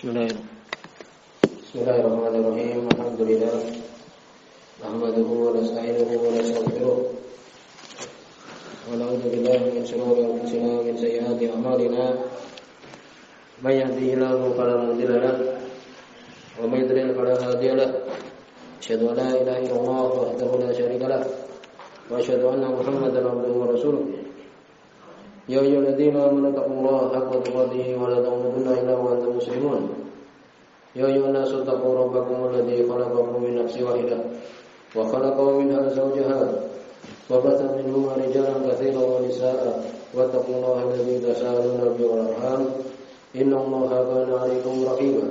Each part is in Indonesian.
Bismillahirrahmanirrahim. Alhamdulillah. Nahmaduhu wa nasta'inuhu wa nastaghfiruh. Wa na'udzu billahi min shururi anfusina wa min sayyiati a'malina. May yahdihillahu fala mudilla lahu wa may yudlil fala hadiya lahu. Asyhadu an la ilaha illallah wahdahu la syarika lahu wa asyhadu anna Muhammadan abduhu wa rasuluh. Ya ayyuhalladzina amanu taqullaha haqqa tuqatih wa la tamutunna illa wa antum muslimun. Ya ayyuhan nasu taqu rabbakum alladzi khalaqakum min nafsin wahidah wa khalaqa minha zawjaha wa batha minhuma rijalan katsiran wa nisaa'a wattaqullaha alladzi tasaaluna bihi wal arham innallaha kana 'alaykum raqiba.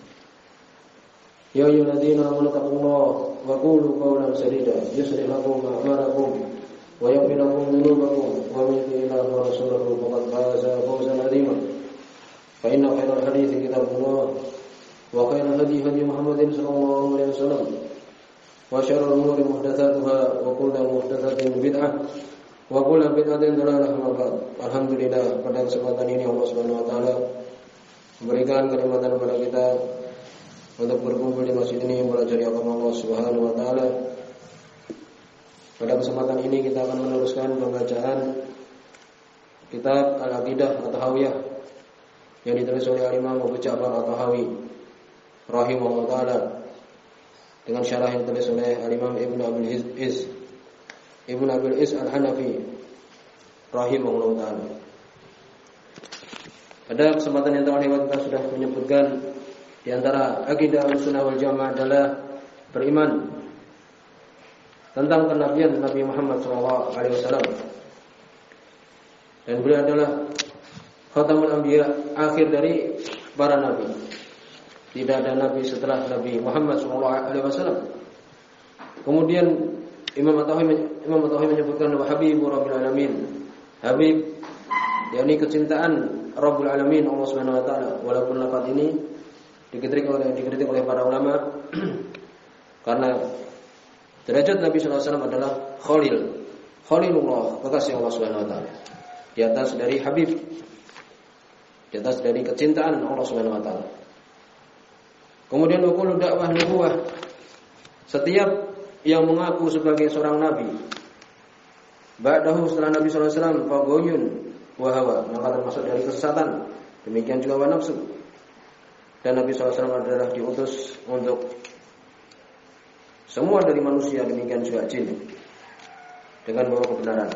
Ya ayyuhalladzina amanu taqullaha wa qulu qawlan sadida yuslih lakum a'malakum wa yaghfir lakum dhunubakum wa man yuti' Allaha wa rasulahu faqad faza fawzan 'azima. Fa inna khairal hadithi kitabullah wa khairal hadi hadi Muhammadin sallallahu alaihi wasallam wa syarrul umuri muhdatsatuha wa kullu muhdatsatin bid'ah wa kullu bid'atin dhalalah. Alhamdulillah, pada kesempatan ini Allah Subhanahu wa taala memberikan kenikmatan kepada kita untuk berkumpul di masjid ini belajar agama Allah Subhanahu wa taala. Pada kesempatan ini kita akan meneruskan pembacaan kitab Al-Aqidah At-Tahawiyah yang ditulis oleh Imam Abu Ja'far At-Tahawi rahimahullah ta'ala dengan syarah yang ditulis oleh Imam Ibn Abil Is Al-Hanafi rahimahullah ta'ala. Pada kesempatan yang telah lewat kita sudah menyebutkan di antara akidah Ahlussunnah wal Jamaah adalah beriman tentang kenabian Nabi Muhammad SAW, dan beliau adalah khatamul anbiya, akhir dari para nabi. Tidak ada nabi setelah Nabi Muhammad SAW. Kemudian Imam At-Tahawi menyebutkan bahwa Habibur Rabbil Alamin, Habib yakni kecintaan Rabbul Alamin, Allah Subhanahu wa taala. Walaupun lafaz ini dikritik oleh para ulama karena derajat Nabi sallallahu alaihi wasallam adalah Khalilullah, kekasih Allah Subhanahu wa taala. Di atas dari Habib, di atas dari kecintaan Allah Subhanahu wa taala. Kemudian ukul dakwah nubuwah, setiap yang mengaku sebagai seorang nabi ba'dahu, setelah Nabi sallallahu alaihi wasallam, fagoyun wa hawa, maka termasuk dari kesesatan. Demikian juga wa nafsu. Dan Nabi sallallahu alaihi wasallam adalah diutus untuk semua dari manusia, demikian juga jin, dengan bawa kebenaran.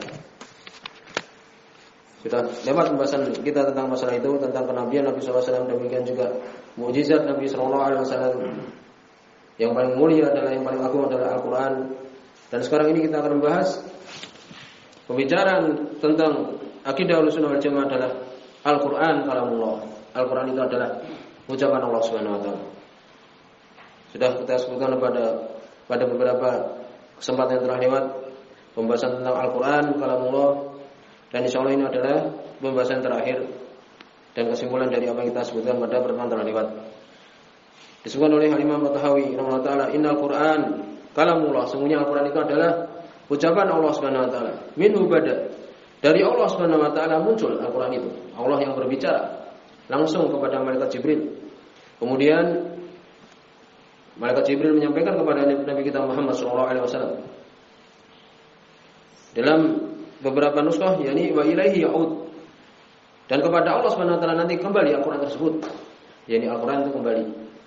Sudah lewat pembahasan kita tentang masalah itu, tentang kenabian Nabi sallallahu alaihi wasallam, demikian juga mukjizat Nabi sallallahu alaihi wasallam. Yang paling mulia adalah, yang paling agung adalah Al-Qur'an. Dan sekarang ini kita akan membahas pembicaraan tentang akidah Ahlussunnah wal Jamaah adalah Al-Qur'an kalamullah. Al-Qur'an itu adalah ucapan Allah Subhanahu wa taala. Sudah kita sebutkan pada beberapa kesempatan yang telah lewat pembahasan tentang Al-Qur'an kalamullah, dan insyaallah ini adalah pembahasan terakhir dan kesimpulan dari apa yang kita sebutkan pada pertemuan telah lewat. Disebutkan oleh Imam At-Tahawi rahimahullah taala, innal Qur'an kalamullah, sungguhnya Al-Qur'an itu adalah ucapan Allah Subhanahu wa taala. Minhu bada, dari Allah Subhanahu wa taala muncul Al-Qur'an itu. Allah yang berbicara langsung kepada malaikat Jibril. Kemudian malaikat Jibril menyampaikan kepada Nabi kita Muhammad SAW. Dalam beberapa nuskah, yakni wa ilaihi ya'ud, dan kepada Allah Subhanahu wa taala nanti kembali Al-Qur'an tersebut, yakni Al-Qur'an itu kembali.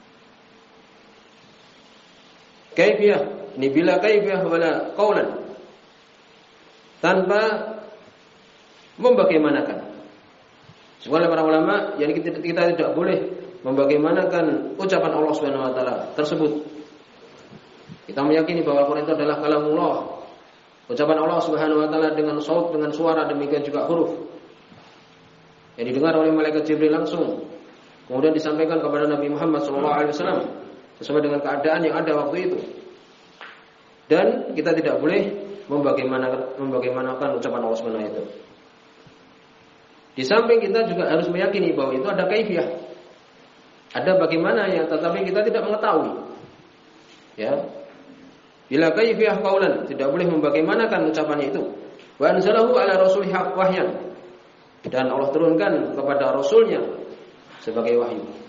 Kaifiyah, ini bila kaifiyah wala qaulan, tanpa membagaimanakan. Sebagai para ulama, yakni kita tidak boleh membagaimanakan ucapan Allah Subhanahu wa taala tersebut. Kita meyakini bahwa Al-Qur'an itu adalah kalamullah, ucapan Allah Subhanahu wa taala dengan saut, dengan suara, demikian juga huruf yang didengar oleh malaikat Jibril langsung, kemudian disampaikan kepada Nabi Muhammad SAW sesuai dengan keadaan yang ada waktu itu. Dan kita tidak boleh membagaimanakan ucapan Allah Subhanahu itu. Di samping kita juga harus meyakini bahwa itu ada kaifiyah, ada bagaimana ya, tetapi kita tidak mengetahui. Ya, bila kaifiyah qaulan, tidak boleh membagaimanakan ucapannya itu. Wa anzalahu ala rasulih wahyan, dan Allah turunkan kepada rasulnya sebagai wahyu.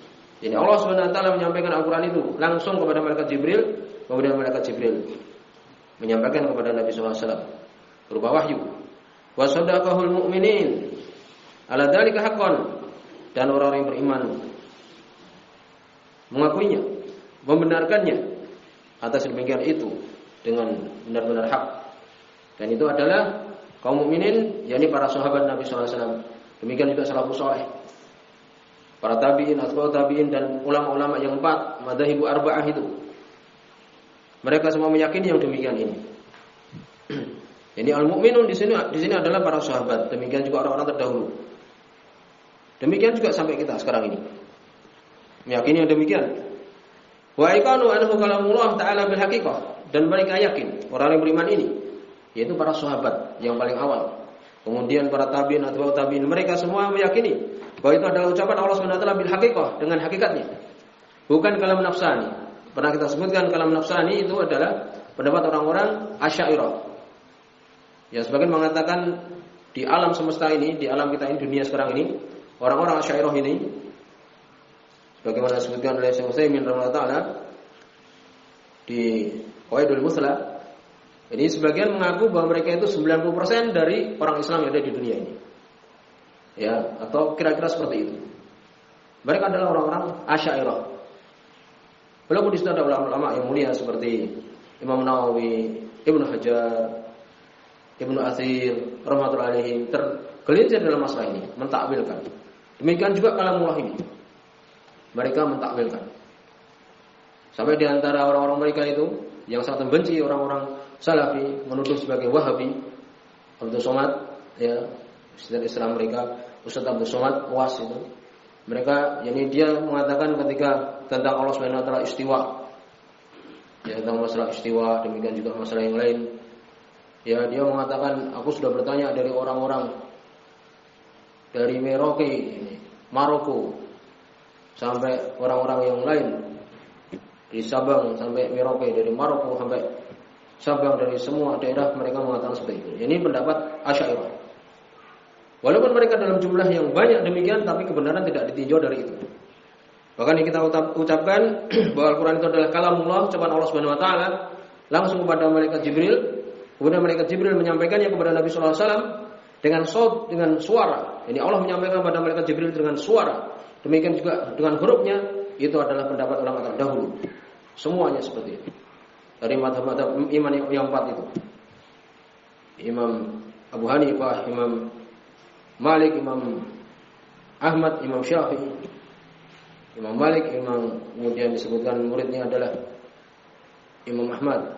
Jadi Allah Subhanahu wa taala menyampaikan Al-Qur'an itu langsung kepada malaikat Jibril, kemudian malaikat Jibril menyampaikan kepada Nabi sallallahu alaihi wasallam berupa wahyu. Wa sadaqahul mu'minin ala dzalika haqqan, dan orang-orang yang beriman mengakuinya, membenarkannya atas demikian itu dengan benar-benar hak. Dan itu adalah kaum mukminin, yakni para sahabat Nabi sallallahu alaihi wasallam. Demikian juga salafus saleh, para tabi'in, atba'ut tabi'in, dan ulama-ulama yang 4 madzhabu arba'ah itu. Mereka semua meyakini yang demikian ini. Jadi al-mukminun di sini adalah para sahabat, demikian juga orang-orang terdahulu. Demikian juga sampai kita sekarang ini. Meyakini yang demikian. Wa iqanu annahu kalamullah ta'ala bil haqiqah, dan mereka yakin orang yang beriman ini, yaitu para sahabat yang paling awal. Kemudian para tabi'in, atba'ut tabi'in, mereka semua meyakini bahwa itu adalah ucapan Allah Subhanahu wa taala bil haqiqah, dengan hakikatnya. Bukan kalam nafsani. Pernah kita sebutkan kalam nafsani itu adalah pendapat orang-orang Asy'ariyah. Ya, sebagian mengatakan di alam semesta ini, di alam kita ini, dunia sekarang ini, orang-orang Asy'ariyah ini, sebagaimana disebutkan oleh Syekh Utsaimin rahimahullah taala di Qawaidul Muslah, ini sebagian mengaku bahwa mereka itu 90% dari orang Islam yang ada di dunia ini. Ya, atau kira-kira seperti itu. Mereka adalah orang-orang Asy'ariyah. Walaupun di situ ada ulama-ulama yang mulia seperti Imam Nawawi, Ibnu Hajar, Ibnu Atsir rahmatullahi alaihim tergelincir dalam masalah ini, mentakwilkan. Demikian juga kalamullah ini. Mereka mentakwilkan. Sampai di antara orang-orang mereka itu yang sangat membenci orang-orang Salafi, menuduh sebagai Wahabi, Abdul Somad, ya, istilah mereka Ustaz Abdul Somad Was itu. Mereka, yakni dia mengatakan ketika tentang Allah Subhanahu wa taala istiwa. Ya, tentang masalah istiwa, demikian juga masalah yang lain. Ya, dia mengatakan, aku sudah bertanya dari orang-orang dari Maroko sampai orang-orang yang lain di Sabang sampai Merauke, dari Maroko sampai Sabang, dari semua daerah mereka mengatakan seperti itu. Ini pendapat Asy'ariyah. Walaupun mereka dalam jumlah yang banyak demikian, tapi kebenaran tidak ditinjau dari itu. Bahkan yang kita ucapkan bahwa Al-Quran itu adalah kalamullah, ucapan Allah Subhanahu wa taala langsung kepada malaikat Jibril. Kemudian malaikat Jibril menyampaikannya kepada Nabi sallallahu alaihi wasallam dengan dengan suara. Ini Allah menyampaikan kepada malaikat Jibril dengan suara. Demikian juga dengan hurufnya. Itu adalah pendapat ulama terdahulu. Semuanya seperti itu. Dari mazhab-mazhab iman yang 4 itu. Imam Abu Hanifah, Imam Malik, Imam Ahmad, Imam Syafi'i. Imam Malik, kemudian disebutkan muridnya adalah Imam Ahmad.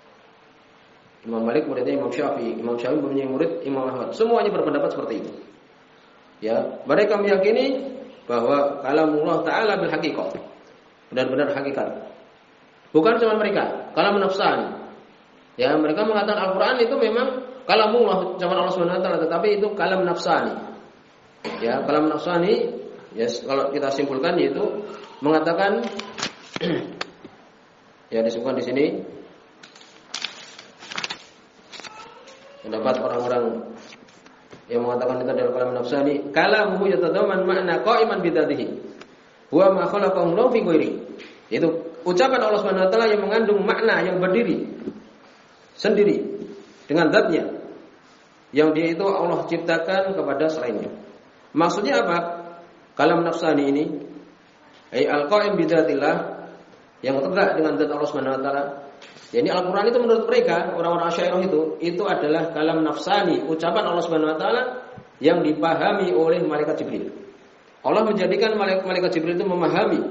Imam Malik muridnya Imam Syafi'i, Imam Syafi'i punya murid Imam Ahmad. Semuanya berpendapat seperti itu. Ya, mereka meyakini bahwa kalamullah ta'ala bil haqiqah, benar-benar hakikat. Bukan cuma mereka, kalam nafsani. Ya, mereka mengatakan Al-Qur'an itu memang kalamullah, ucapan Allah Subhanahu wa taala, tetapi itu kalam nafsani. Ya, kalam nafsani, ya kalau kita simpulkan yaitu mengatakan ya disebutkan di sini pendapat orang-orang yang mengatakan itu adalah kalam nafsani, kalamuhu yatadamman makna qa'iman bidzatihi wa ma khalaqahu Allahu fi ghairi. Itu ucapan Allah Subhanahu wa taala yang mengandung makna yang berdiri sendiri dengan zatnya, yang dia itu Allah ciptakan kepada selainnya. Maksudnya apa? Kalam nafsani ini ai al-qa'im bidzatillah, yang tegak dengan zat Allah Subhanahu wa taala. Jadi Al-Qur'an itu menurut mereka, orang-orang Asy'ariyah itu adalah kalam nafsani, ucapan Allah Subhanahu wa taala yang dipahami oleh malaikat Jibril. Allah menjadikan malaikat Jibril itu memahami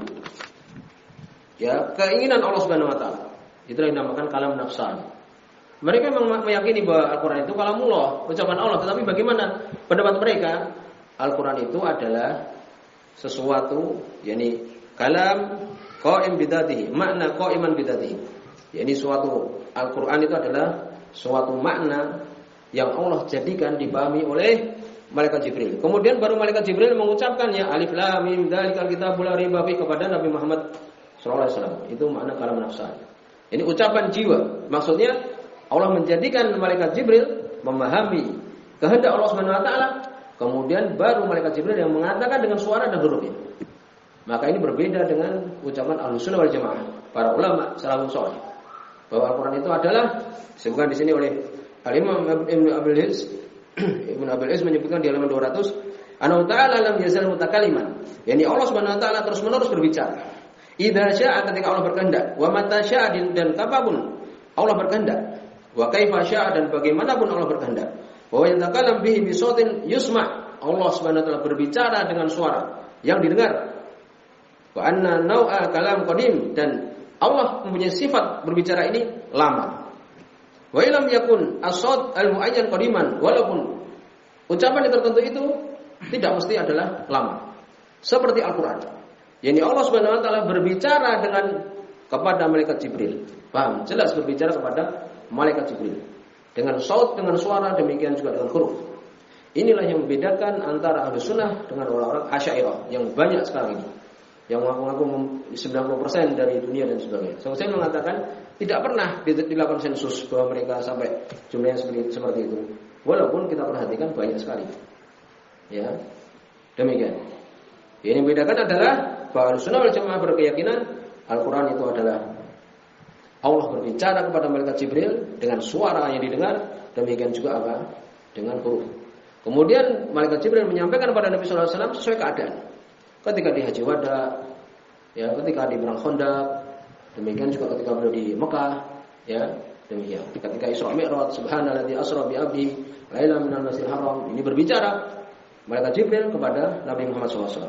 ya keinginan Allah Subhanahu wa taala. Itu yang dinamakan kalam nafsani. Mereka memang meyakini bahwa Al-Qur'an itu kalamullah, ucapan Allah, tetapi bagaimana pendapat mereka? Al-Qur'an itu adalah sesuatu, yakni kalam qa'im bidzatihi, makna qa'iman bidzatihi. Yakni suatu Al-Qur'an itu adalah suatu makna yang Allah jadikan dipahami oleh malaikat Jibril. Kemudian baru malaikat Jibril mengucapkannya alif lam mim dzalikal kitabul la raiba fihi kepada Nabi Muhammad sallallahu alaihi wasallam. Itu makna kalam nafsani. Ini ucapan jiwa. Maksudnya Allah menjadikan malaikat Jibril memahami kehendak Allah Subhanahu wa taala, kemudian baru malaikat Jibril yang mengatakan dengan suara dan hurufnya. Maka ini berbeda dengan ucapan Ahlussunnah wal Jamaah, para ulama salafus saleh, bahwa Al-Qur'an itu adalah disebutkan di sini oleh Al-Imam Ibnu Abil Iz menyebutkan di halaman 200, Anna ta'ala lam yazal mutakaliman. Yani Allah Subhanahu wa taala terus-menerus berbicara. Idza syaa ketika Allah berkehendak, wa mata syaa dan kapanpun Allah berkehendak, wa kaifa syaa dan bagaimanapun Allah berkehendak. Wa yatakalam bihi bi sautin yusma. Allah Subhanahu wa taala berbicara dengan suara yang didengar. Wa anna nau'a kalam qadim dan Allah mempunyai sifat berbicara ini lama. Wa illam yakun as-saut al-muayyan qadiman, walaupun ucapan yang tertentu itu tidak mesti adalah lama. Seperti Al-Qur'an. Yani Allah Subhanahu wa taala berbicara kepada malaikat Jibril. Paham? Jelas berbicara kepada malaikat Jibril. Dengan saut, dengan suara, demikian juga dengan huruf. Inilah yang membedakan antara Ahlussunnah dengan orang-orang Asy'ariyah yang banyak sekarang ini. Yang mengaku-ngaku 90% dari dunia dan sebagainya. Saya mengatakan tidak pernah dilakukan sensus bahwa mereka sampai jumlahnya seperti itu. Walaupun kita perhatikan banyak sekali. Ya. Demikian. Yang membedakan adalah bahwa Ahlussunnah wal Jamaah berkeyakinan Al-Qur'an itu adalah Allah berbicara kepada malaikat Jibril dengan suara yang didengar, demikian juga apa? Dengan huruf. Kemudian malaikat Jibril menyampaikan kepada Nabi sallallahu alaihi wasallam sesuai keadaan. Ketika di Haji Wada, ya, ketika di Perang Khandaq, demikian juga ketika beliau di Mekah, ya, demikian. Ketika Isra Mi'raj, subhanalladzi asra bi 'abdihi lailan minal masjidil haram, ini berbicara malaikat Jibril kepada Nabi Muhammad SAW.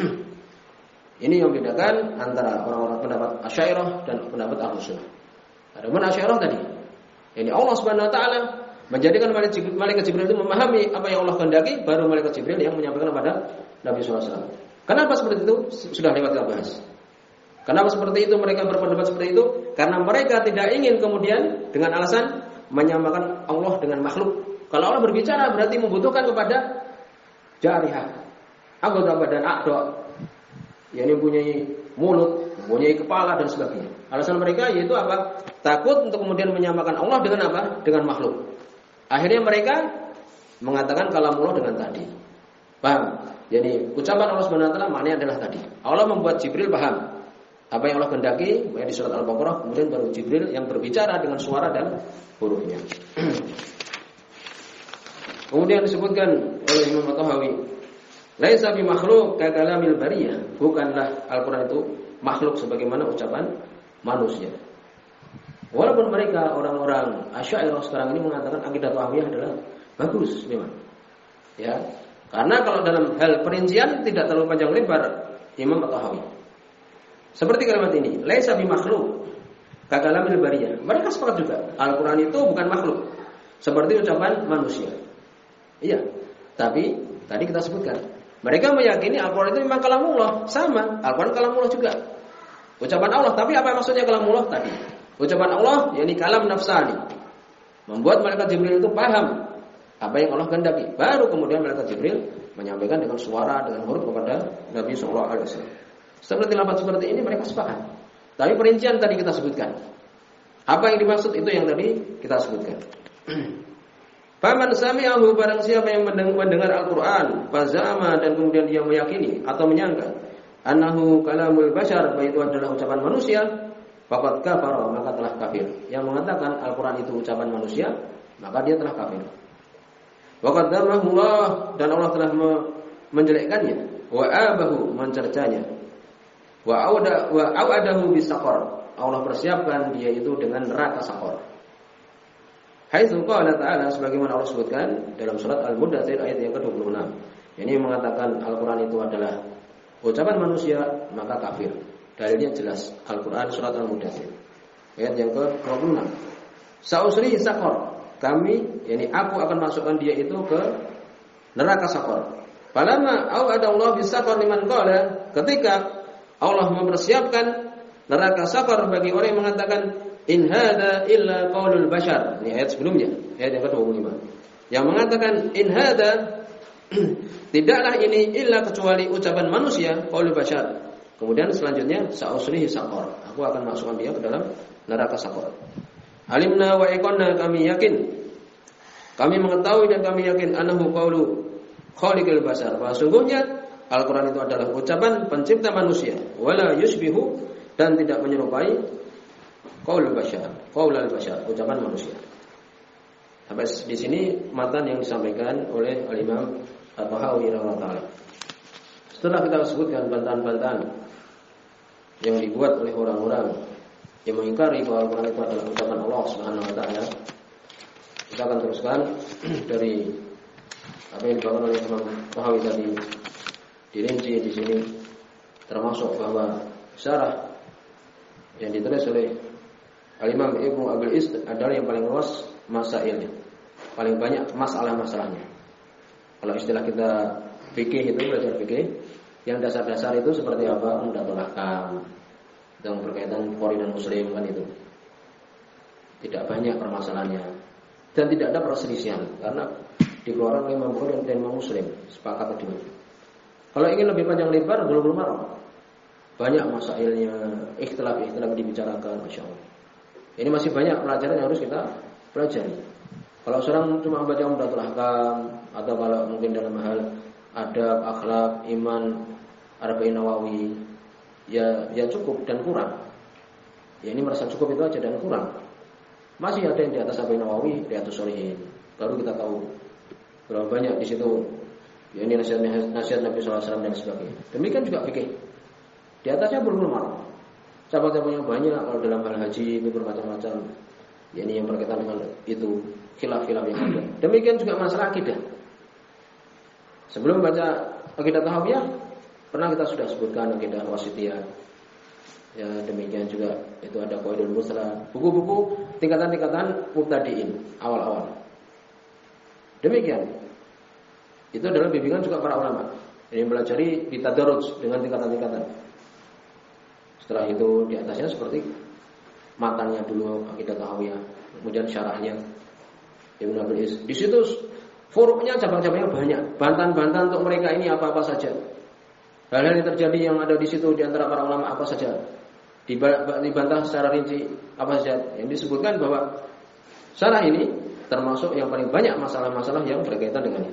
Ini yang membedakan antara orang-orang pendapat Asy'ariyah dan pendapat Ahlussunnah. Adapun Asy'ariyah tadi, ini Allah Subhanahu wa taala menjadikan malaikat Jibril itu memahami apa yang Allah kehendaki, baru malaikat Jibril yang menyampaikan kepada Nabi SAW. Kenapa seperti itu? Sudah lewat kita bahas. Kenapa seperti itu mereka berpendapat seperti itu? Karena mereka tidak ingin kemudian dengan alasan menyamakan Allah dengan makhluk. Kalau Allah berbicara berarti membutuhkan kepada jarihah, anggota badan a'dha, yang mempunyai mulut, mempunyai kepala dan sebagainya. Alasan mereka yaitu apa? Takut untuk kemudian menyamakan Allah dengan apa? Dengan makhluk. Akhirnya mereka mengatakan kalamullah dengan tadi. Paham? Jadi ucapan Allah Subhanahu wa taala maknanya adalah tadi. Allah membuat Jibril paham apa yang Allah kehendaki, di surat Al-Baqarah, kemudian baru Jibril yang berbicara dengan suara dan hurufnya. Kemudian disebutkan oleh Imam At-Tahawi, laisa bi makhluq ka kalamil bariyah, bukanlah Al-Qur'an itu makhluk sebagaimana ucapan manusia. Walaupun mereka orang-orang Asy'ariyah sekarang ini mengatakan akidah Tahawiyah adalah bagus memang. Ya. Karena kalau dalam hal perincian tidak terlalu panjang lebar Imam At-Tahawi. Seperti kalimat ini, laisa bi makhluq ka kalamil bariyah. Mereka sepakat juga, Al-Qur'an itu bukan makhluk seperti ucapan manusia. Iya. Tapi tadi kita sebutkan, mereka meyakini Al-Qur'an itu memang kalamullah, sama. Al-Qur'an kalamullah juga. Ucapan Allah, tapi apa maksudnya kalamullah tadi? Ucapan Allah yakni kalam nafsani. Membuat malaikat Jibril itu paham apa yang Allah kehendaki. Baru kemudian malaikat Jibril menyampaikan dengan suara, dengan huruf kepada Nabi sallallahu alaihi wasallam. Seperti lafaz seperti ini mereka sepakat. Tapi perincian tadi kita sebutkan. Apa yang dimaksud itu yang tadi kita sebutkan. Faman sami'ahu, barang siapa yang mendengar Al-Qur'an, fazama, dan kemudian dia meyakini atau menyangka annahu kalamul bashar, bahwa itu adalah ucapan manusia, faqad kafara, maka telah kafir. Yang mengatakan Al-Qur'an itu ucapan manusia, maka dia telah kafir. Wa qaddamahu Allah, dan Allah telah menjelekkannya, wa abahu, mencercanya, wa awadahu bisaqar, Allah persiapkan dia itu dengan neraka saqar. Haitsu qala ta'ala, sebagaimana Allah sebutkan dalam surat Al-Muddatsir ayat yang ke-26. Ini mengatakan Al-Qur'an itu adalah ucapan manusia, maka kafir. Dalilnya jelas, Al-Qur'an surat Al-Muddatsir ayat yang ke-26. Sa'usri saqar, kami, yakni aku akan masukkan dia itu ke neraka saqar. Falamma awada Allah bisaqar liman qala, ketika Allah mempersiapkan neraka saqar bagi orang yang mengatakan in hadza illa qaulul bashar. Ini ayat sebelumnya, ayat yang ke-25. Yang mengatakan in hadza tidaklah ini illa kecuali ucapan manusia, qaulul bashar. Kemudian selanjutnya sa'uslihi saqar, aku akan masukkan dia ke dalam neraka saqar. Alimna wa iqanna, kami yakin, kami mengetahui dan kami yakin annahu qaulu khaliqil bashar, bahwa sungguhnya Al-Quran itu adalah ucapan pencipta manusia, wala yushbihu, dan tidak menyerupai qaulul bashar, ucapan manusia. Sampai di sini matan yang disampaikan oleh Al-Imam At-Tahawi rahimahullah. Setelah kita sebutkan bantahan-bantahan yang dibuat oleh orang-orang yang mengingkari bahwa Al-Quran itu adalah ucapan Allah Subhanahu wa taala, kita akan teruskan dari apa yang dibawakan oleh Imam Tahawi tadi. Dirinci di sini termasuk bahwa syarah yang ditulis oleh Al-Imam Ibnu Abil Is adalah yang paling luas masailnya, paling banyak masalah-masalahnya. Kalau istilah kita fikih itu, belajar fikih, yang dasar-dasar itu seperti apa? Umdatul Ahkam, yang berkaitan Bukhari dan Muslim kan itu. Tidak banyak permasalahannya dan tidak ada perselisihan karena dikeluarkan oleh Imam Bukhari dan Imam Muslim, sepakat tadi. Kalau ingin lebih panjang lebar, belum marah. Banyak masailnya, ikhtilaf dibicarakan, masya Allah. Ini masih banyak pelajaran yang harus kita pelajari. Kalau seorang cuma membaca Umdatul Ahkam, atau kalau mungkin dalam hal adab, akhlak, iman, Arba'in Nawawi, ya cukup dan kurang. Ya ini merasa cukup itu aja dan kurang. Masih ada yang di atas Arba'in Nawawi, Riyadhus Shalihin. Baru kita tahu berapa banyak di situ. Ya ini nasihat Nabi SAW dan sebagainya. Demikian juga fikih. Di atasnya berulama. Cabang-cabangnya banyak. Kalau dalam hal haji itu bermacam-macam. Ya ini yang berkaitan dengan itu khilaf-khilaf yang ada. Demikian juga masalah akidah. Sebelum baca akidah Tahawiyah, pernah kita sudah sebutkan akidah Wasithiyah. Ya demikian juga itu ada Qawaidul Musla, buku-buku tingkatan-tingkatan mubtadiin awal-awal. Demikian. Itu adalah bimbingan juga para ulama. Ini belajari bitadarruj dengan tingkatan-tingkatan. Setelah itu di atasnya seperti matanya dulu akidah Tahawiyah, kemudian syarahnya Ibnu Abil Is. Di situ forumnya cabang-cabangnya banyak, bantahan-bantahan untuk mereka ini apa-apa saja. Hal-hal yang terjadi yang ada di situ di antara para ulama apa saja. Dibantah secara rinci apa saja. Yang disebutkan bahwa syarah ini termasuk yang paling banyak masalah-masalah yang berkaitan dengannya.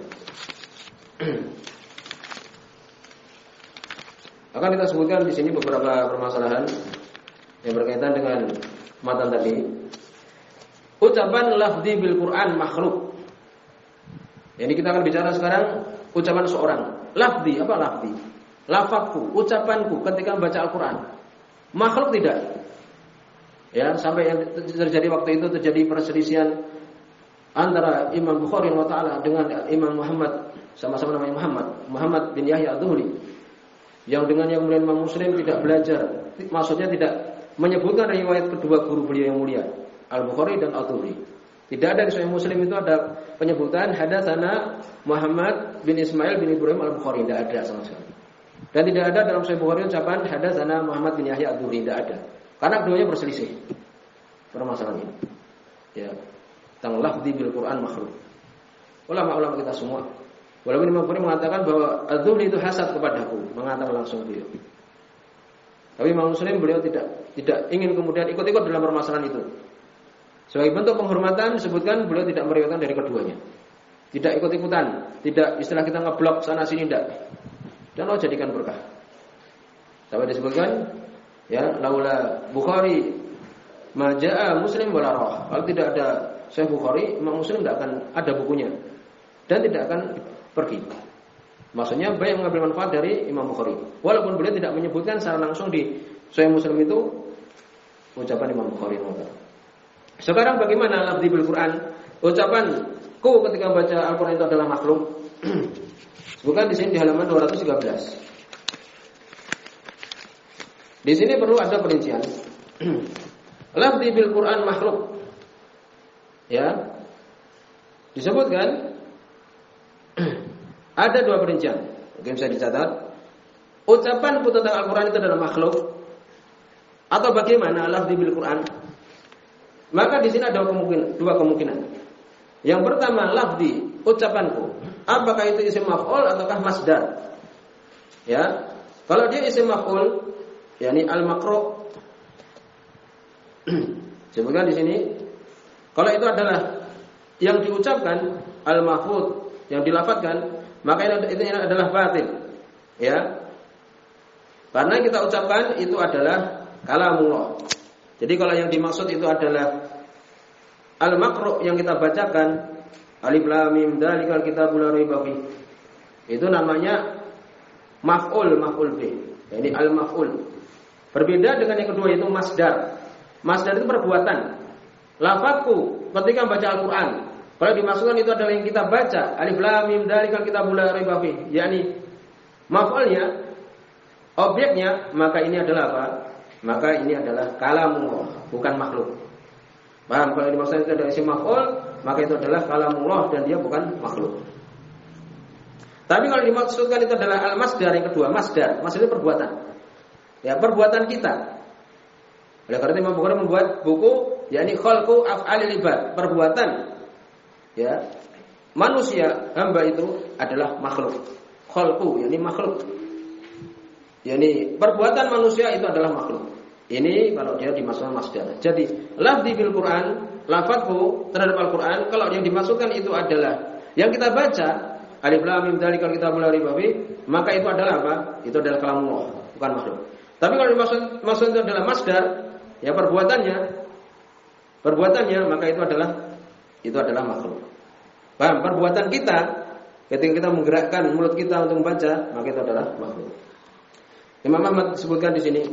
Akan kita sebutkan di sini beberapa permasalahan yang berkaitan dengan matan tadi. Ucapan lafzi bil Quran makhluk. Jadi kita akan bicara sekarang ucapan seorang. Lafzi, apa lafzi? Lafazku, ucapanku ketika membaca Al-Quran. Makhluk tidak. Ya, sampai yang terjadi waktu itu terjadi perselisihan antara Imam Bukhari rahimahullah dengan Imam Muhammad, sama-sama namanya Muhammad bin Yahya Adz-Dzuhli, yang dengan yang kemudian Imam Muslim tidak belajar, maksudnya tidak menyebutkan riwayat kedua guru beliau yang mulia, Al-Bukhari dan Adz-Dzuhli. Tidak ada di Sahih Muslim itu ada penyebutan hadatsana Muhammad bin Ismail bin Ibrahim Al-Bukhari, tidak ada sama sekali. Dan tidak ada dalam Sahih Bukhari ucapan hadatsana Muhammad bin Yahya Adz-Dzuhli, tidak ada. Karena keduanya berselisih permasalahan ini. Ya, tentang lafzi bil Quran makhluk. Ulama-ulama kita semua, walaupun Imam Bukhari mengatakan bahwa Adz-Dzuhli itu hasad kepadaku, mengatakan langsung beliau. Tapi Imam Muslim beliau tidak ingin kemudian ikut-ikut dalam permasalahan itu. Sebagai bentuk penghormatan disebutkan beliau tidak meriwayatkan dari keduanya. Tidak ikut-ikutan, tidak istilah kita ngeblok sana sini, tidak. Dan Allah jadikan berkah. Sampai disebutkan ya laula Bukhari majaa Muslim wala roh. Kalau tidak ada Sahih Bukhari, Imam Muslim tidak akan ada bukunya dan tidak akan pergi. Maksudnya banyak mengambil manfaat dari Imam Bukhari. Walaupun beliau tidak menyebutkan secara langsung di Sahih Muslim itu ucapan Imam Bukhari. Sekarang bagaimana lafzi bil Quran? Ucapanku ketika baca Al-Quran itu adalah makhluk. Bukan di sini di halaman 213. Di sini perlu ada perincian. Lafzi bil Quran makhluk. Ya. Disebutkan ada dua perincian. Mungkin bisa dicatat. Ucapanku tentang Al-Quran itu adalah makhluk atau bagaimana lafzi bil Quran? Maka di sini ada dua kemungkinan. Yang pertama lafzi ucapanku, apakah itu isim maf'ul ataukah masdar? Ya. Kalau dia isim maf'ul, yakni al-maqru'. Sebutkan di sini, kalau itu adalah yang diucapkan al-mahfuz, yang dilafadzkan, maka itu adalah batil. Ya. Karena kita ucapkan itu adalah kalamullah. Jadi kalau yang dimaksud itu adalah al-maqru' yang kita bacakan, alif lam mim dzalikal kitabul la raiba fi. Itu namanya maf'ul bih. Ini al-maf'ul. Berbeda dengan yang kedua yaitu masdar. Masdar itu perbuatan. Lafazku ketika baca Al-Qur'an. Kalau dimaksudkan itu adalah yang kita baca, alif lam mim dzalikal kitabul la raiba fi. yakni maf'ulnya, objeknya, maka ini adalah apa? Maka ini adalah kalamullah, bukan makhluk. Paham? Kalau dimaksudkan itu adalah isim maf'ul, maka itu adalah kalamullah dan dia bukan makhluk. Tapi kalau dimaksudkan itu adalah al-masdar yang kedua, masdar itu perbuatan. Ya, perbuatan kita. Oleh karena itu Imam Bukhari membuat buku yakni khalqu af'alil ibad, perbuatan ya manusia, hamba itu adalah makhluk. Khalqu yakni makhluk. Yakni perbuatan manusia itu adalah makhluk. Ini kalau dia dimaksudkan masdar. Jadi lafzi bil Quran, lafazku terhadap Al-Qur'an, kalau yang dimaksudkan itu adalah yang kita baca, alif lam mim dzalikal kitabul la raiba fi, maka itu adalah apa? Itu adalah kalamullah, bukan makhluk. Tapi kalau dimaksud itu adalah masdar, ya perbuatannya, maka itu adalah makhluk. Paham? Perbuatan kita ketika kita menggerakkan mulut kita untuk membaca, maka itu adalah makhluk. Imam Ahmad sebutkan di sini,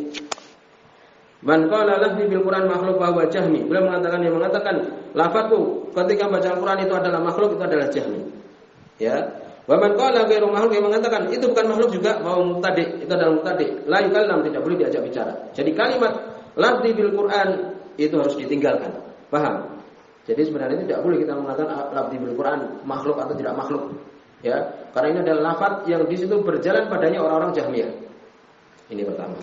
man qala lafzi bil Quran makhluk wa huwa jahmi. Beliau mengatakan yang mengatakan lafazku ketika baca Al-Qur'an itu adalah makhluk, itu adalah jahmi. Ya. Wa man qala ghairu makhluk, yang mengatakan itu bukan makhluk juga, mau mubtadi', itu adalah mubtadi'. La yukallam, tidak boleh diajak bicara. Jadi kalimat lafzi bil Quran itu harus ditinggalkan. Paham? Jadi sebenarnya tidak boleh kita mengatakan lafzi bil Quran makhluk atau tidak makhluk. Ya, karena ini adalah lafaz yang di situ berjalan padanya orang-orang Jahmiyah. Ini pertama.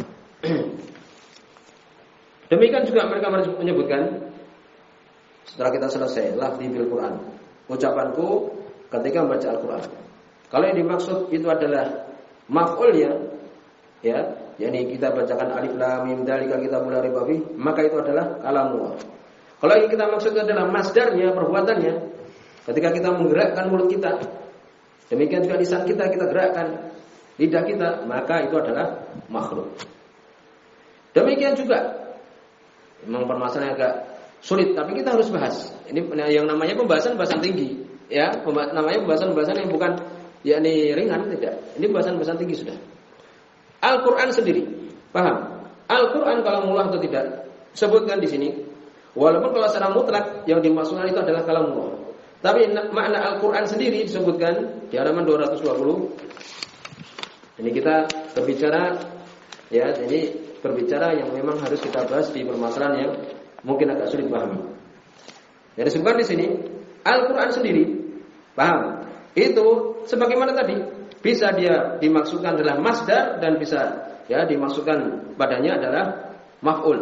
Demikian juga mereka menyebutkan setelah kita selesai lafzi bil Quran, ucapanku ketika membaca Al-Quran. Kalau yang dimaksud itu adalah maf'ulnya, ya, yakni kita bacakan alif lam mim dzalikal kitabul la raiba fi, maka itu adalah kalamullah. Kalau yang kita maksud itu adalah masdarnya, perbuatannya, ketika kita menggerakkan mulut kita, demikian juga lisan kita gerakkan, lidah kita, maka itu adalah makhluk. Demikian juga, memang permasalahannya agak sulit, tapi kita harus bahas. Ini yang namanya pembahasan tinggi, ya, namanya pembahasan yang bukan yakni ringan, tidak. Ini pembahasan tinggi sudah. Al-Qur'an sendiri, paham? Al-Qur'an kalamullah atau tidak? Sebutkan di sini. Walaupun kalau secara mutlak yang dimaksudkan itu adalah kalamullah. Tapi makna Al-Qur'an sendiri disebutkan di halaman 220. Ini kita berbicara, ya, jadi berbicara yang memang harus kita bahas di permasalahan yang mungkin agak sulit pahami. Jadi disebutkan di sini Al-Qur'an sendiri, paham? Itu sebagaimana tadi, bisa dia dimaksudkan adalah masdar dan bisa ya dimaksudkan padanya adalah maf'ul.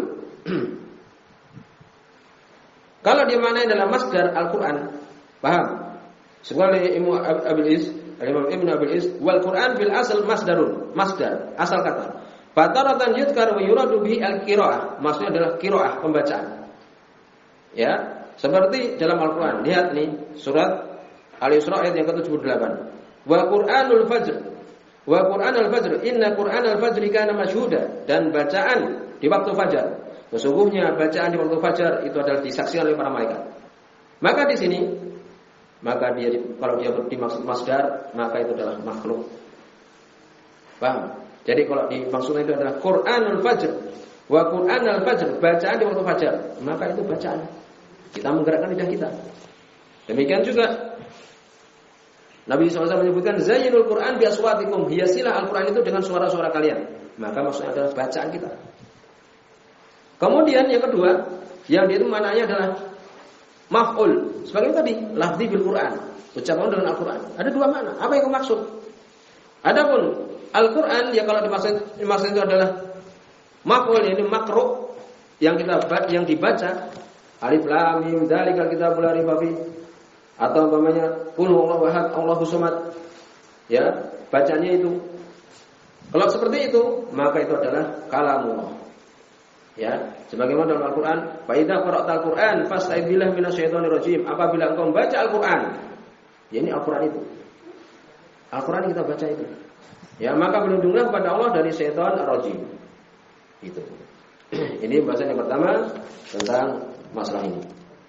Kalau dia mana adalah masdar Al-Qur'an, paham? Sebagai Imam Ibn Abil Is, wal Qur'an bil asal masdarun, masdar, asal kata. Fataratan yudkar wa yuradu bihi al-qiraah, maksudnya adalah qiraah, pembacaan. Ya, seperti dalam Al-Qur'an. Lihat nih surat Al-Isra ayat yang ke-78. Wa Qur'anul fajr. Wa Qur'anul fajr, inna Qur'anal fajri kana masyhuda, dan bacaan di waktu fajar. Sesungguhnya bacaan di waktu fajar itu adalah disaksikan oleh para malaikat. Maka di sini, maka dia kalau dia dimaksud masdar, maka itu adalah makhluk. Paham? Jadi kalau dimaksudnya itu adalah Qur'anul fajr, wa Qur'anal fajr, bacaan di waktu fajar, maka itu bacaan. Kita menggerakkan lidah kita. Demikian juga Nabi SAW menyebutkan zayyinul Qur'an bi aswatikum, hiasilah Al-Qur'an itu dengan suara-suara kalian. Maka maksudnya adalah bacaan kita. Kemudian yang kedua, yang dia itu maknanya adalah maf'ul. Sebagai tadi, lafzi bil Qur'an, ucapan dengan Al-Qur'an. Ada dua makna. Apa yang kau maksud? Adapun Al-Qur'an ya kalau dimaksud itu adalah maf'ul, ini makruh yang dibaca, alif lam mim dzalikal kitabul la raiba fi, atau umpamanya qul huwallahu ahad Allahu samad. Ya, bacanya itu. Kalau seperti itu, maka itu adalah kalamullah. Ya, sebagaimana dalam Al-Qur'an, fa idza qara'tal Qur'an fasta'idz billahi minasyaitonir rajim. Apabila engkau membaca Al-Qur'an, ya ini Al-Qur'an itu. Al-Qur'an kita baca itu. Ya, maka berlindunglah kepada Allah dari syaitan ar-rajim. Itu. Ini bahasan yang pertama tentang masalah ini.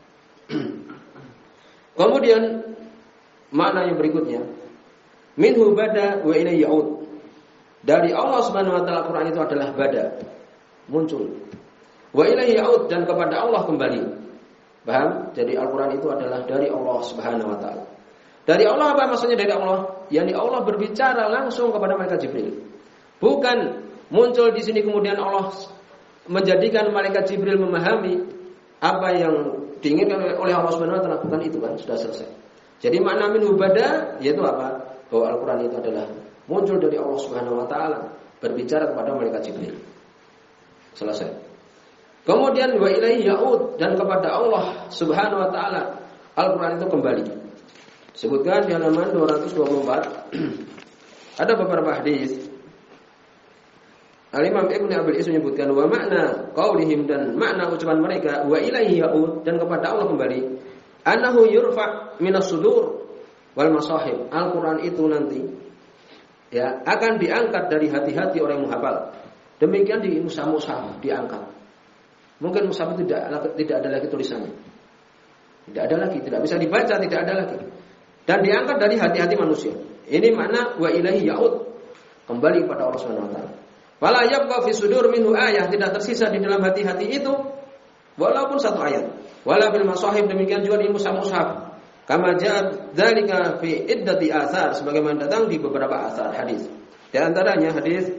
Kemudian makna yang berikutnya, minhu bada wa ilayhi yaud. Dari Allah Subhanahu wa taala Quran itu adalah bada, muncul. Wa ilayhi yaud, dan kepada Allah kembali. Paham? Jadi Al-Qur'an itu adalah dari Allah Subhanahu wa taala. Dari Allah apa maksudnya dari Allah? Yani Allah berbicara langsung kepada malaikat Jibril. Bukan muncul di sini kemudian Allah menjadikan malaikat Jibril memahami apa yang diinginkan oleh Allah Subhanahu wa taala, bukan itu kan, sudah selesai. Jadi makna minhu bada yaitu apa? Bahwa Al-Qur'an itu adalah muncul dari Allah Subhanahu wa taala, berbicara kepada malaikat Jibril. Selesai. Kemudian wa ilaihi yaud, dan kepada Allah Subhanahu wa taala Al-Qur'an itu kembali. Sebutkan di halaman 224 ada beberapa hadis. Al-Imam Ibnu Abil Is menyebutkan wa makna qaulihim, dan makna ucapan mereka wa ilaihi yaud, dan kepada Allah kembali, annahu yurfa' minas sudur wal masahib. Al-Qur'an itu nanti ya akan diangkat dari hati-hati orang yang menghafal. Demikian di mushaf diangkat. Mungkin mushaf itu tidak ada lagi tulisannya. Tidak ada lagi, tidak bisa dibaca, tidak ada lagi. Dan diangkat dari hati-hati manusia. Ini makna wa ilaihi yaud, kembali kepada Allah Subhanahu wa taala. Wala yabqa fi sudur minhu ayah, tidak tersisa di dalam hati-hati itu walaupun satu ayat. Wala bil masahib, demikian juga di mushaf. Kama ja'a dzalika fi iddati athar, sebagaimana datang di beberapa athar hadis. Di antaranya hadis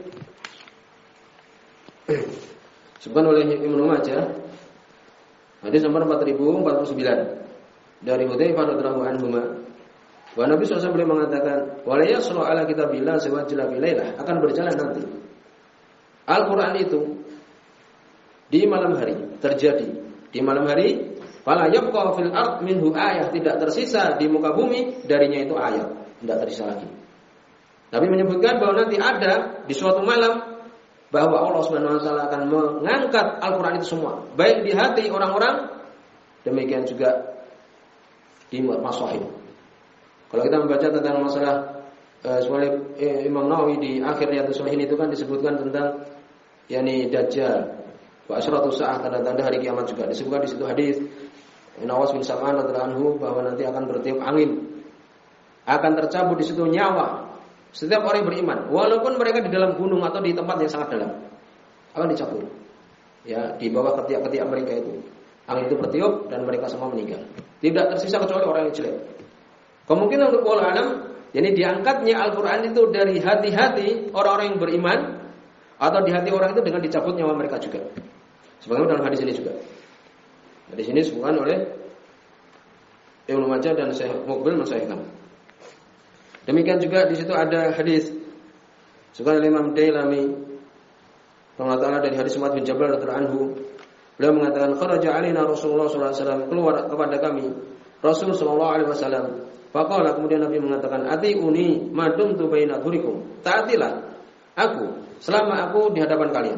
sebutkan oleh Ibnu Majah, hadis nomor 4049 dari Hudzaifah radhiyallahu anhu. Wa Nabi SAW mengatakan, "Wa la yasru ala kitabillah sawajila bilailah," akan berjalan nanti Al-Qur'an itu di malam hari, terjadi di malam hari, fala yabqa fil ard minhu ayah, tidak tersisa di muka bumi darinya itu ayat, tidak tersisa lagi. Nabi menyebutkan bahwa nanti ada di suatu malam bahwa Allah Subhanahu wa taala akan mengangkat Al-Qur'an itu semua, baik di hati orang-orang, demikian juga di masahib. Kalau kita membaca tentang masalah Imam Nawawi di akhir Riyadhus Shalihin itu kan disebutkan tentang yakni Dajjal wa asyratu sa'ah, tanda-tanda hari kiamat juga. Disebutkan di situ hadis Nawas bin Sam'an radhiyallahu anhu bahwa nanti akan bertiup angin, akan tercabut di situ nyawa setiap orang yang beriman, walaupun mereka di dalam gunung atau di tempat yang sangat dalam, akan dicabut. Ya, di bawah ketiak-ketiak mereka itu angin itu bertiup dan mereka semua meninggal. Tidak tersisa kecuali orang yang jelek. Kemungkinan untuk wallahu alam, jadi diangkatnya Al-Qur'an itu dari hati-hati orang-orang yang beriman atau di hati orang itu dengan dicabut nyawa mereka juga. Sebagaimana dalam hadis ini juga. Hadis ini disebutkan oleh Ibnu Majah dan Syekh Muqbil mensahihkan. Demikian juga di situ ada hadis disebutkan oleh Imam Dailami Allah dari hadis Mu'adz bin Jabal radhiyallahu anhu. Beliau mengatakan kharaja alaina Rasulullah sallallahu alaihi wasallam, keluar kepada kami Rasul sallallahu alaihi wasallam. Faqala, kemudian Nabi mengatakan, atiuni madumtu baina dzurikum, taatilah aku selama aku di hadapan kalian.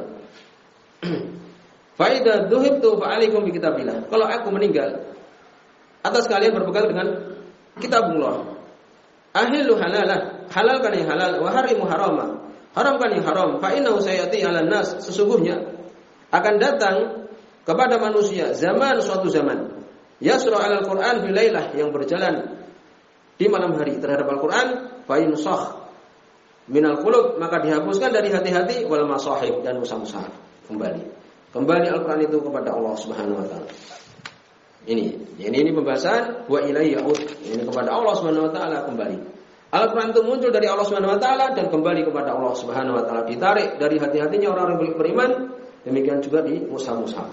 Fa idza dhuhibtu fa alaikum bi kitabillah, kalau aku meninggal atas kalian berpegang dengan kitabullah. Ahillu halalah, halalkan yang halal, wa harimu harama, haramkan yang haram. Fa innahu sayati 'alan nas, sesungguhnya akan datang kepada manusia suatu zaman yasra 'alal Qur'an bilailah, yang berjalan di malam hari terhadap Al-Qur'an, fa yunsakh minal qulub, maka dihapuskan dari hati-hati, wal masahib, dan mushaf kembali Al-Qur'an itu kepada Allah Subhanahu wa taala. Ini pembahasan wa ilaihi yaud, ini kepada Allah Subhanahu wa taala kembali. Al-Qur'an itu muncul dari Allah Subhanahu wa taala dan kembali kepada Allah Subhanahu wa taala, ditarik dari hati-hatinya orang-orang beriman, demikian juga di mushaf.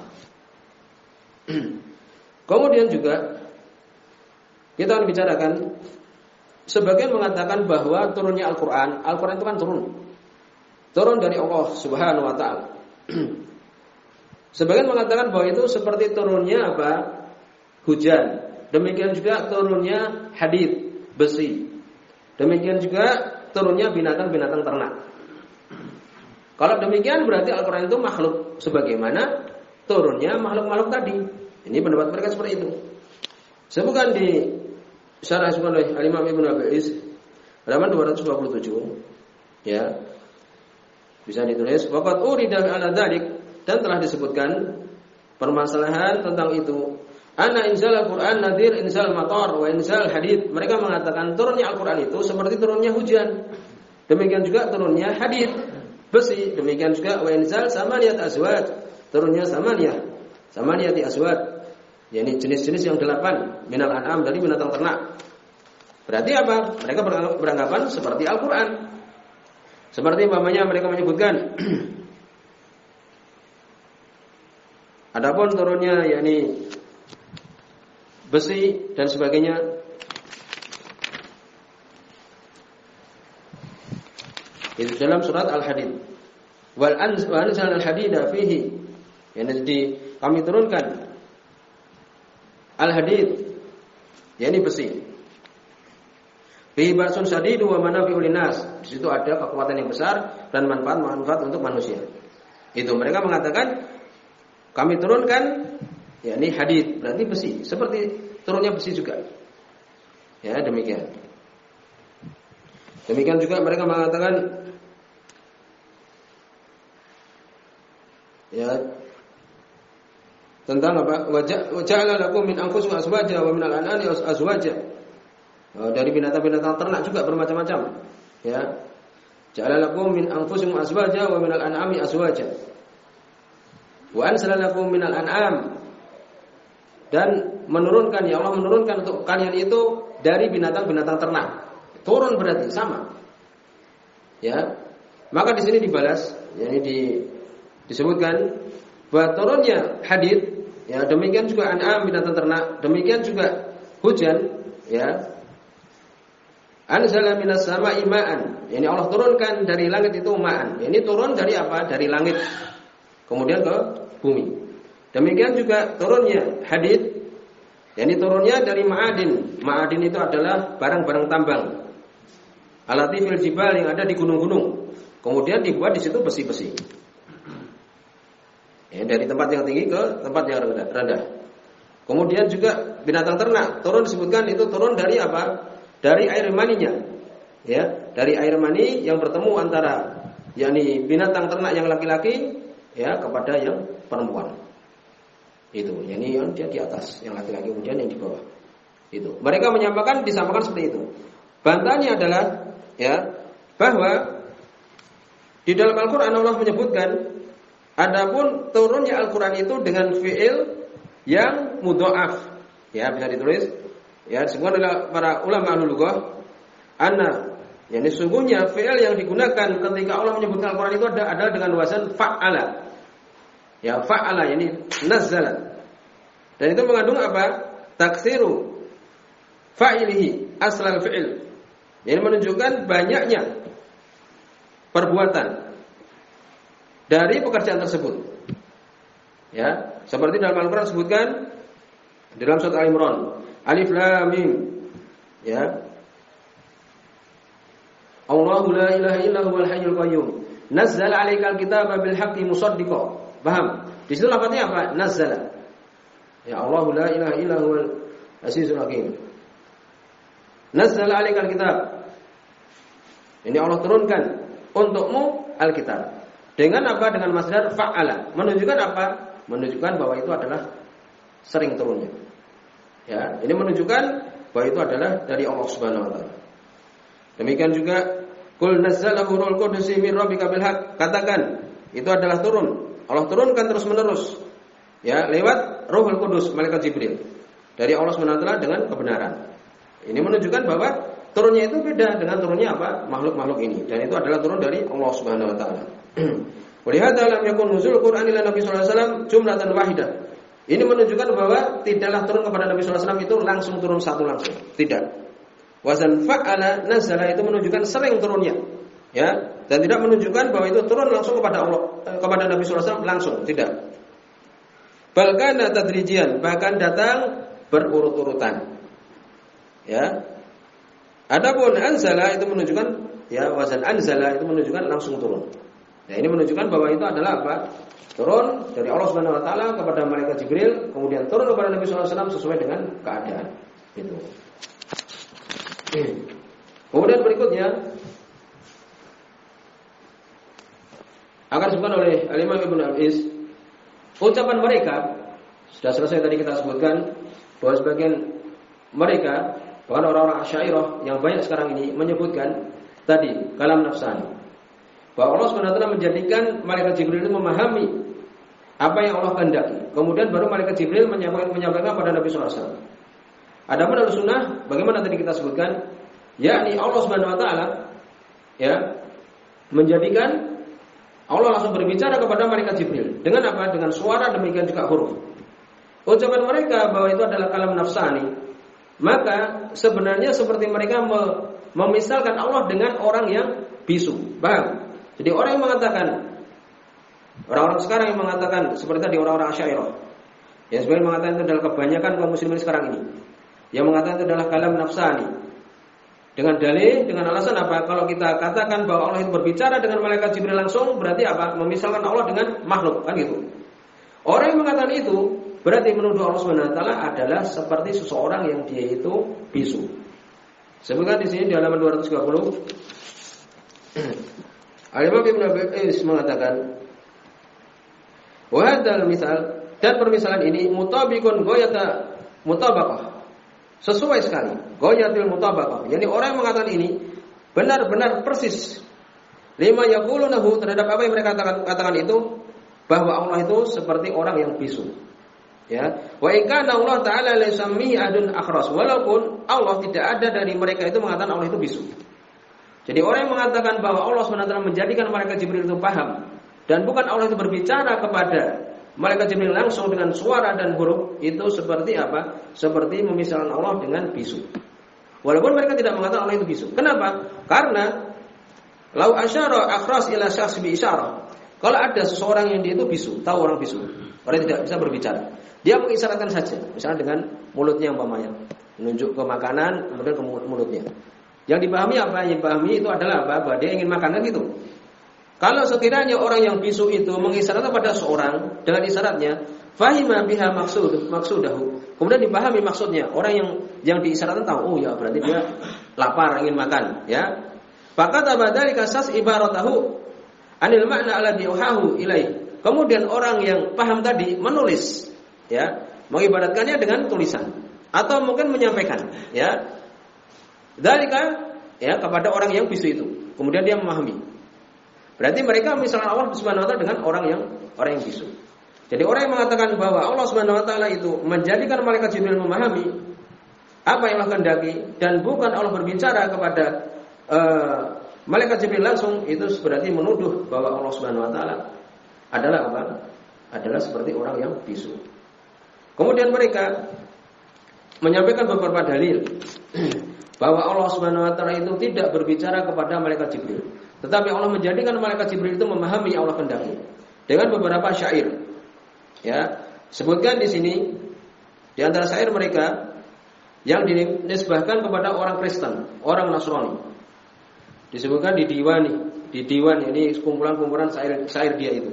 Kemudian juga kita akan bicarakan, sebagian mengatakan bahwa turunnya Al-Qur'an itu kan turun dari Allah Subhanahu wa taala. Sebagian mengatakan bahwa itu seperti turunnya apa? Hujan. Demikian juga turunnya hadid, besi. Demikian juga turunnya binatang-binatang ternak. Kalau demikian berarti Al-Qur'an itu makhluk sebagaimana turunnya makhluk-makhluk tadi. Ini pendapat mereka seperti itu. Sebutkan di Syarah oleh Al-Imam Ibnu Abil Is halaman 227. Ya. Bisa ditulis waqad urida ala dzalik, dan telah disebutkan permasalahan tentang itu. Ana inzal Al-Qur'an nadir inzal matar wa inzal hadid. Mereka mengatakan turunnya Al-Qur'an itu seperti turunnya hujan. Demikian juga turunnya hadid, besi. Demikian juga wa inzal samaniyat azwaj, turunnya samaniyati azwaj. yakni jenis-jenis yang 8 minal an'am, dari binatang ternak. Berarti apa? Mereka beranggapan seperti Al-Qur'an. Seperti umpamanya mereka menyebutkan adapun turunnya yakni besi dan sebagainya. Itu dalam surat Al-Hadid. Wal anzal al-hadida fihi. Yang kami turunkan Al-Hadid, yakni besi. Fi ba'sun sadidu wa manafi'ul linnas. Di situ ada kekuatan yang besar dan manfaat untuk manusia. Itu mereka mengatakan kami turunkan yakni hadid, berarti besi, seperti turunnya besi juga. Ya, demikian. Demikian juga mereka mengatakan ya tentang apa? Wa ja'ala lakum min anfusikum azwaja wa min al-an'ami azwaja. Dari binatang-binatang ternak juga bermacam-macam. Ya. Ja'ala lakum min anfusikum azwaja wa min al-an'ami azwaja. Wa anzala lakum min al-an'am, dan menurunkan, ya Allah menurunkan untuk kalian itu dari binatang-binatang ternak. Turun berarti sama. Ya. Maka di sini dibalas, yakni disebutkan bahwa turunnya hadid, ya demikian juga an'am binatang ternak, demikian juga hujan, ya. Anzala minas sama'i ma'an. Ini Allah turunkan dari langit itu ma'an. Ini turun dari apa? Dari langit. Kemudian ke bumi. Demikian juga turunnya hadid. Ini turunnya dari ma'adin. Ma'adin itu adalah barang-barang tambang. Alati fil jibal, yang ada di gunung-gunung. Kemudian dibuat di situ besi-besi. Ya, dari tempat yang tinggi ke tempat yang rendah. Kemudian juga binatang ternak turun, disebutkan itu turun dari apa? Dari air maninya. Ya, dari air mani yang bertemu antara yakni binatang ternak yang laki-laki ya kepada yang perempuan. Itu, yakni yang dia di atas, yang laki-laki, kemudian yang di bawah. Itu. Mereka disamakan seperti itu. Bantahannya adalah ya bahwa di dalam Al-Qur'an Allah menyebutkan adapun turunnya Al-Qur'an itu dengan fi'il yang mudha'af. Ya, bisa ditulis. Ya, disebutkan oleh para ulama ahlul lughah anna, yakni sungguhnya fi'il yang digunakan ketika Allah menyebutkan Al-Qur'an itu adalah dengan wazan fa'ala. Ya, fa'ala yakni nazzala. Dan itu mengandung apa? Taksiru fa'ilihi aslal fi'il. Yang menunjukkan banyaknya perbuatan dari pekerjaan tersebut. Ya, seperti dalam Al-Qur'an disebutkan dalam surat Al-Imran, Alif Lam Mim. Ya. Allahu la ilaha illa huwal hayyul qayyum. Nazzala 'alaikal kitaba bil haqqi musaddiqan. Paham? Di situ lafaznya apa? Nazzala. Ya, Allahu la ilaha illa huwal azizul hakim. Nazzala 'alaikal kitab. Ini Allah turunkan untukmu Alkitab. Dengan apa? Dengan masdar fa'ala. Menunjukkan apa? Menunjukkan bahwa itu adalah sering turunnya. Ya, ini menunjukkan bahwa itu adalah dari Allah Subhanahu wa taala. Demikian juga qul nazzalahu ruhul qudus min rabbika bil haqq. Katakan, itu adalah turun. Allah turunkan terus-menerus. Ya, lewat Ruhul Qudus, malaikat Jibril. Dari Allah Subhanahu wa taala dengan kebenaran. Ini menunjukkan bahwa turunnya itu beda dengan turunnya apa? Makhluk-makhluk ini. Dan itu adalah turun dari Allah Subhanahu wa taala. Walihada lam yakun nuzul Qur'an ila Nabi sallallahu alaihi wasallam jumlatan wahidah. Ini menunjukkan bahwa tidaklah turun kepada Nabi sallallahu alaihi wasallam itu langsung turun satu langsung. Tidak. Wazan fa'ala nazala itu menunjukkan sering turunnya. Ya, dan tidak menunjukkan bahwa itu turun langsung kepada Allah, kepada Nabi sallallahu alaihi wasallam langsung, tidak. Bahkan tadrijian, bahkan datang berurut-urutan. Ya. Adapun anzala itu menunjukkan ya, wazan anzala itu menunjukkan langsung turun. Nah, ini menunjukkan bahwa itu adalah apa? Turun dari Allah Subhanahu wa taala kepada malaikat Jibril, kemudian turun kepada Nabi sallallahu alaihi wasallam sesuai dengan keadaan. Itu. Kemudian berikutnya Akan disebutkan oleh Imam Ibnu Al-Is, ucapan mereka sudah selesai tadi kita sebutkan bahwa sebagian mereka, bahkan orang-orang Asy'ariyah yang banyak sekarang ini menyebutkan tadi kalam nafsani, bahwa Allah SWT menjadikan malaikat Jibril itu memahami apa yang Allah kehendaki. Kemudian baru malaikat Jibril menyampaikan pada Nabi SAW. Adapun Ahlussunnah, bagaimana tadi kita sebutkan, yakni Allah SWT ya menjadikan Allah langsung berbicara kepada malaikat Jibril. Dengan apa? Dengan suara, demikian juga huruf. Ucapan mereka bahwa itu adalah kalam nafsani, maka sebenarnya seperti mereka memisalkan Allah dengan orang yang bisu. Paham? Jadi orang yang mengatakan, orang-orang sekarang yang mengatakan seperti tadi orang-orang Asy'ariyah, yang sebenarnya mengatakan itu adalah kebanyakan kaum muslimin sekarang ini, yang mengatakan itu adalah kalam nafsani. Dengan dalil, dengan alasan apa? Kalau kita katakan bahwa Allah itu berbicara dengan malaikat Jibril langsung, berarti apa? Memisalkan Allah dengan makhluk, kan gitu. Orang yang mengatakan itu berarti menuduh Allah SWT adalah seperti seseorang yang dia itu bisu. Sebutkan di sini di halaman 230. Al-Imam Ibnu Al-Is mengatakan, wa hadzal misal, dan permisalan ini mutabiqun ghayata mutabaqah. Sesuai sekali, ghayatul mutabaqah. Yani orang yang mengatakan ini benar-benar persis lima yaqulunahu, terhadap apa yang mereka katakan itu, bahwa Allah itu seperti orang yang bisu. Ya, wa in kana Allah taala la yusammi adun akhras, walaupun Allah tidak ada dari mereka itu mengatakan Allah itu bisu. Jadi orang yang mengatakan bahwa Allah SWT menjadikan malaikat Jibril itu paham, dan bukan Allah itu berbicara kepada malaikat Jibril langsung dengan suara dan huruf, itu seperti apa? Seperti memisalkan Allah dengan bisu. Walaupun mereka tidak mengatakan Allah itu bisu. Kenapa? Karena lau asyara akhras ila syakhs bi isyarah. Kalau ada seseorang yang dia itu bisu, tahu orang bisu, orang tidak bisa berbicara, dia mengisyaratkan saja, misalnya dengan mulutnya umpamanya, menunjuk ke makanan, kemudian ke mulutnya. Yang dipahami apa? Yang dipahami itu adalah apa? Bahwa dia ingin makan, kan gitu. Kalau sekiranya orang yang bisu itu mengisyaratkan pada seorang dengan isyaratnya, fahima biha maksudahu, kemudian dipahami maksudnya, orang yang diisyaratkan tahu, oh ya berarti dia lapar, ingin makan, ya. Faqad abadalika sas ibaratahu anil makna alladhi uhahu ilaih. Kemudian orang yang paham tadi menulis, ya, mengibaratkannya dengan tulisan atau mungkin menyampaikan, ya, dalika, ya, kepada orang yang bisu itu. Kemudian dia memahami. Berarti mereka misalnya Allah Subhanahu wa taala dengan orang yang bisu. Jadi orang yang mengatakan bahwa Allah Subhanahu wa taala itu menjadikan malaikat Jibril memahami apa yang Allah kehendaki dan bukan Allah berbicara kepada malaikat Jibril langsung, itu berarti menuduh bahwa Allah Subhanahu wa taala adalah apa? Adalah seperti orang yang bisu. Kemudian mereka menyampaikan beberapa dalil bahwa Allah Subhanahu wa taala itu tidak berbicara kepada malaikat Jibril, tetapi Allah menjadikan malaikat Jibril itu memahami Allah kehendaki dengan beberapa syair. Ya, sebutkan di sini di antara syair mereka yang dinisbahkan kepada orang Kristen, orang Nasrani. Disebutkan di diwan ini kumpulan-kumpulan syair dia itu.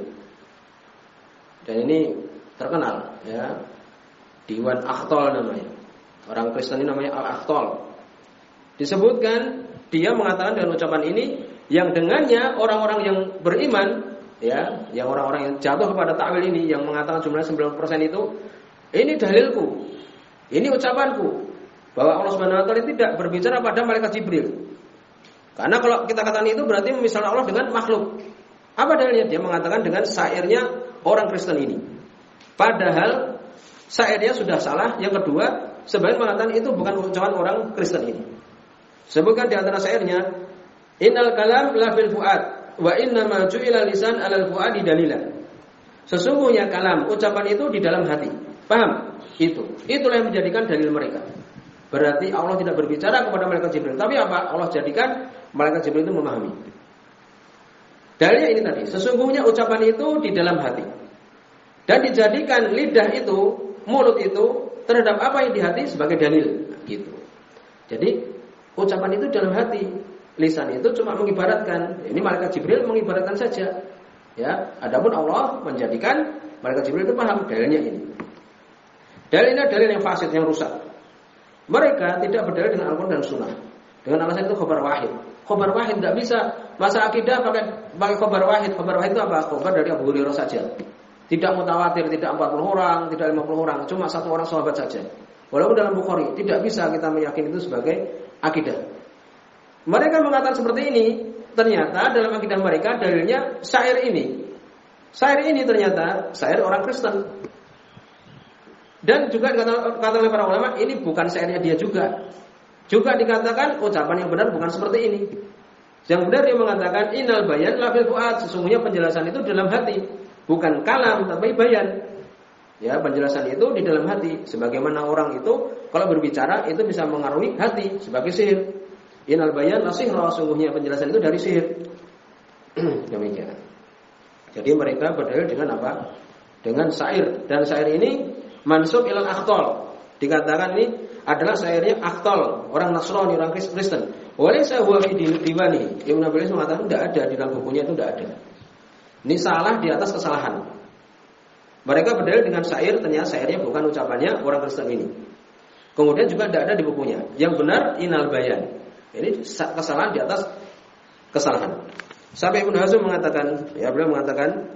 Dan ini terkenal, ya. Diwan Akhtol namanya. Orang Kristen ini namanya Al-Akhtol. Disebutkan dia mengatakan dengan ucapan ini yang dengannya orang-orang yang beriman, ya, yang orang-orang yang jatuh kepada takwil ini, yang mengatakan jumlahnya 90% itu, ini dalilku, ini ucapanku, bahwa Allah Subhanahu wa taala tidak berbicara pada malaikat Jibril. Karena kalau kita katakan itu berarti misalnya Allah dengan makhluk. Apa dalilnya? Dia mengatakan dengan syairnya orang Kristen ini. Padahal syairnya sudah salah. Yang kedua, sebagian mengatakan itu bukan ucapan orang Kristen ini. Sebutkan di antara syairnya, innal kalam la fil fuad wa inna ma ju'ila lisan 'alal fuadi dalila. Sesungguhnya kalam, ucapan itu di dalam hati. Paham? Itulah yang menjadikan dalil mereka. Berarti Allah tidak berbicara kepada malaikat Jibril, tapi apa? Allah jadikan malaikat Jibril itu memahami. Dalilnya ini tadi, sesungguhnya ucapan itu di dalam hati. Dan dijadikan lidah itu, mulut itu terhadap apa yang di hati sebagai dalil, gitu. Jadi ucapan itu dalam hati, lisan itu cuma mengibaratkan. Ini malaikat Jibril mengibaratkan saja. Ya, adapun Allah menjadikan malaikat Jibril itu paham. Dalilnya ini. Dalilnya dalil yang fasid, yang rusak. Mereka tidak berdalil dengan Al-Quran dan Sunnah. Dengan alasan itu khabar wahid. Khobar wahid tidak bisa. Masa akidah pakai khobar wahid. Khobar wahid itu apa? Khobar dari Abu Hurairah saja. Tidak mutawatir, tidak 40 orang, tidak 50 orang, cuma satu orang sahabat saja. Walaupun dalam Bukhari tidak bisa kita meyakini itu sebagai akidah. Mereka mengatakan seperti ini, ternyata dalam akidah mereka dalilnya syair ini. Syair ini ternyata syair orang Kristen. Dan juga dikatakan oleh para ulama ini bukan syairnya dia juga. Juga dikatakan ucapan yang benar bukan seperti ini. Yang benar dia mengatakan innal bayan la fil fuad, sesungguhnya penjelasan itu dalam hati, bukan kalam tapi bayan. Ya, penjelasan itu di dalam hati. Sebagaimana orang itu kalau berbicara itu bisa mengaruhi hati sebagai sihir. Innal bayan la sihra, sesungguhnya penjelasan itu dari sihir. Demikian. Jadi mereka berdalil dengan apa? Dengan syair, dan syair ini mansub ilal akhtol. Dikatakan ini adalah syairnya akhtol, orang Nasrani, orang Kristen. Walaysa huwa fi diwani. Ibnu Abbas mengatakan tidak ada di dalam bukunya, itu tidak ada. Ini salah di atas kesalahan. Mereka berdalil dengan syair, ternyata syairnya bukan ucapannya orang Kristen ini. Kemudian juga tidak ada di bukunya. Yang benar inal bayan. Ini kesalahan di atas kesalahan. Sampai Ibnu Hazm mengatakan, ya beliau mengatakan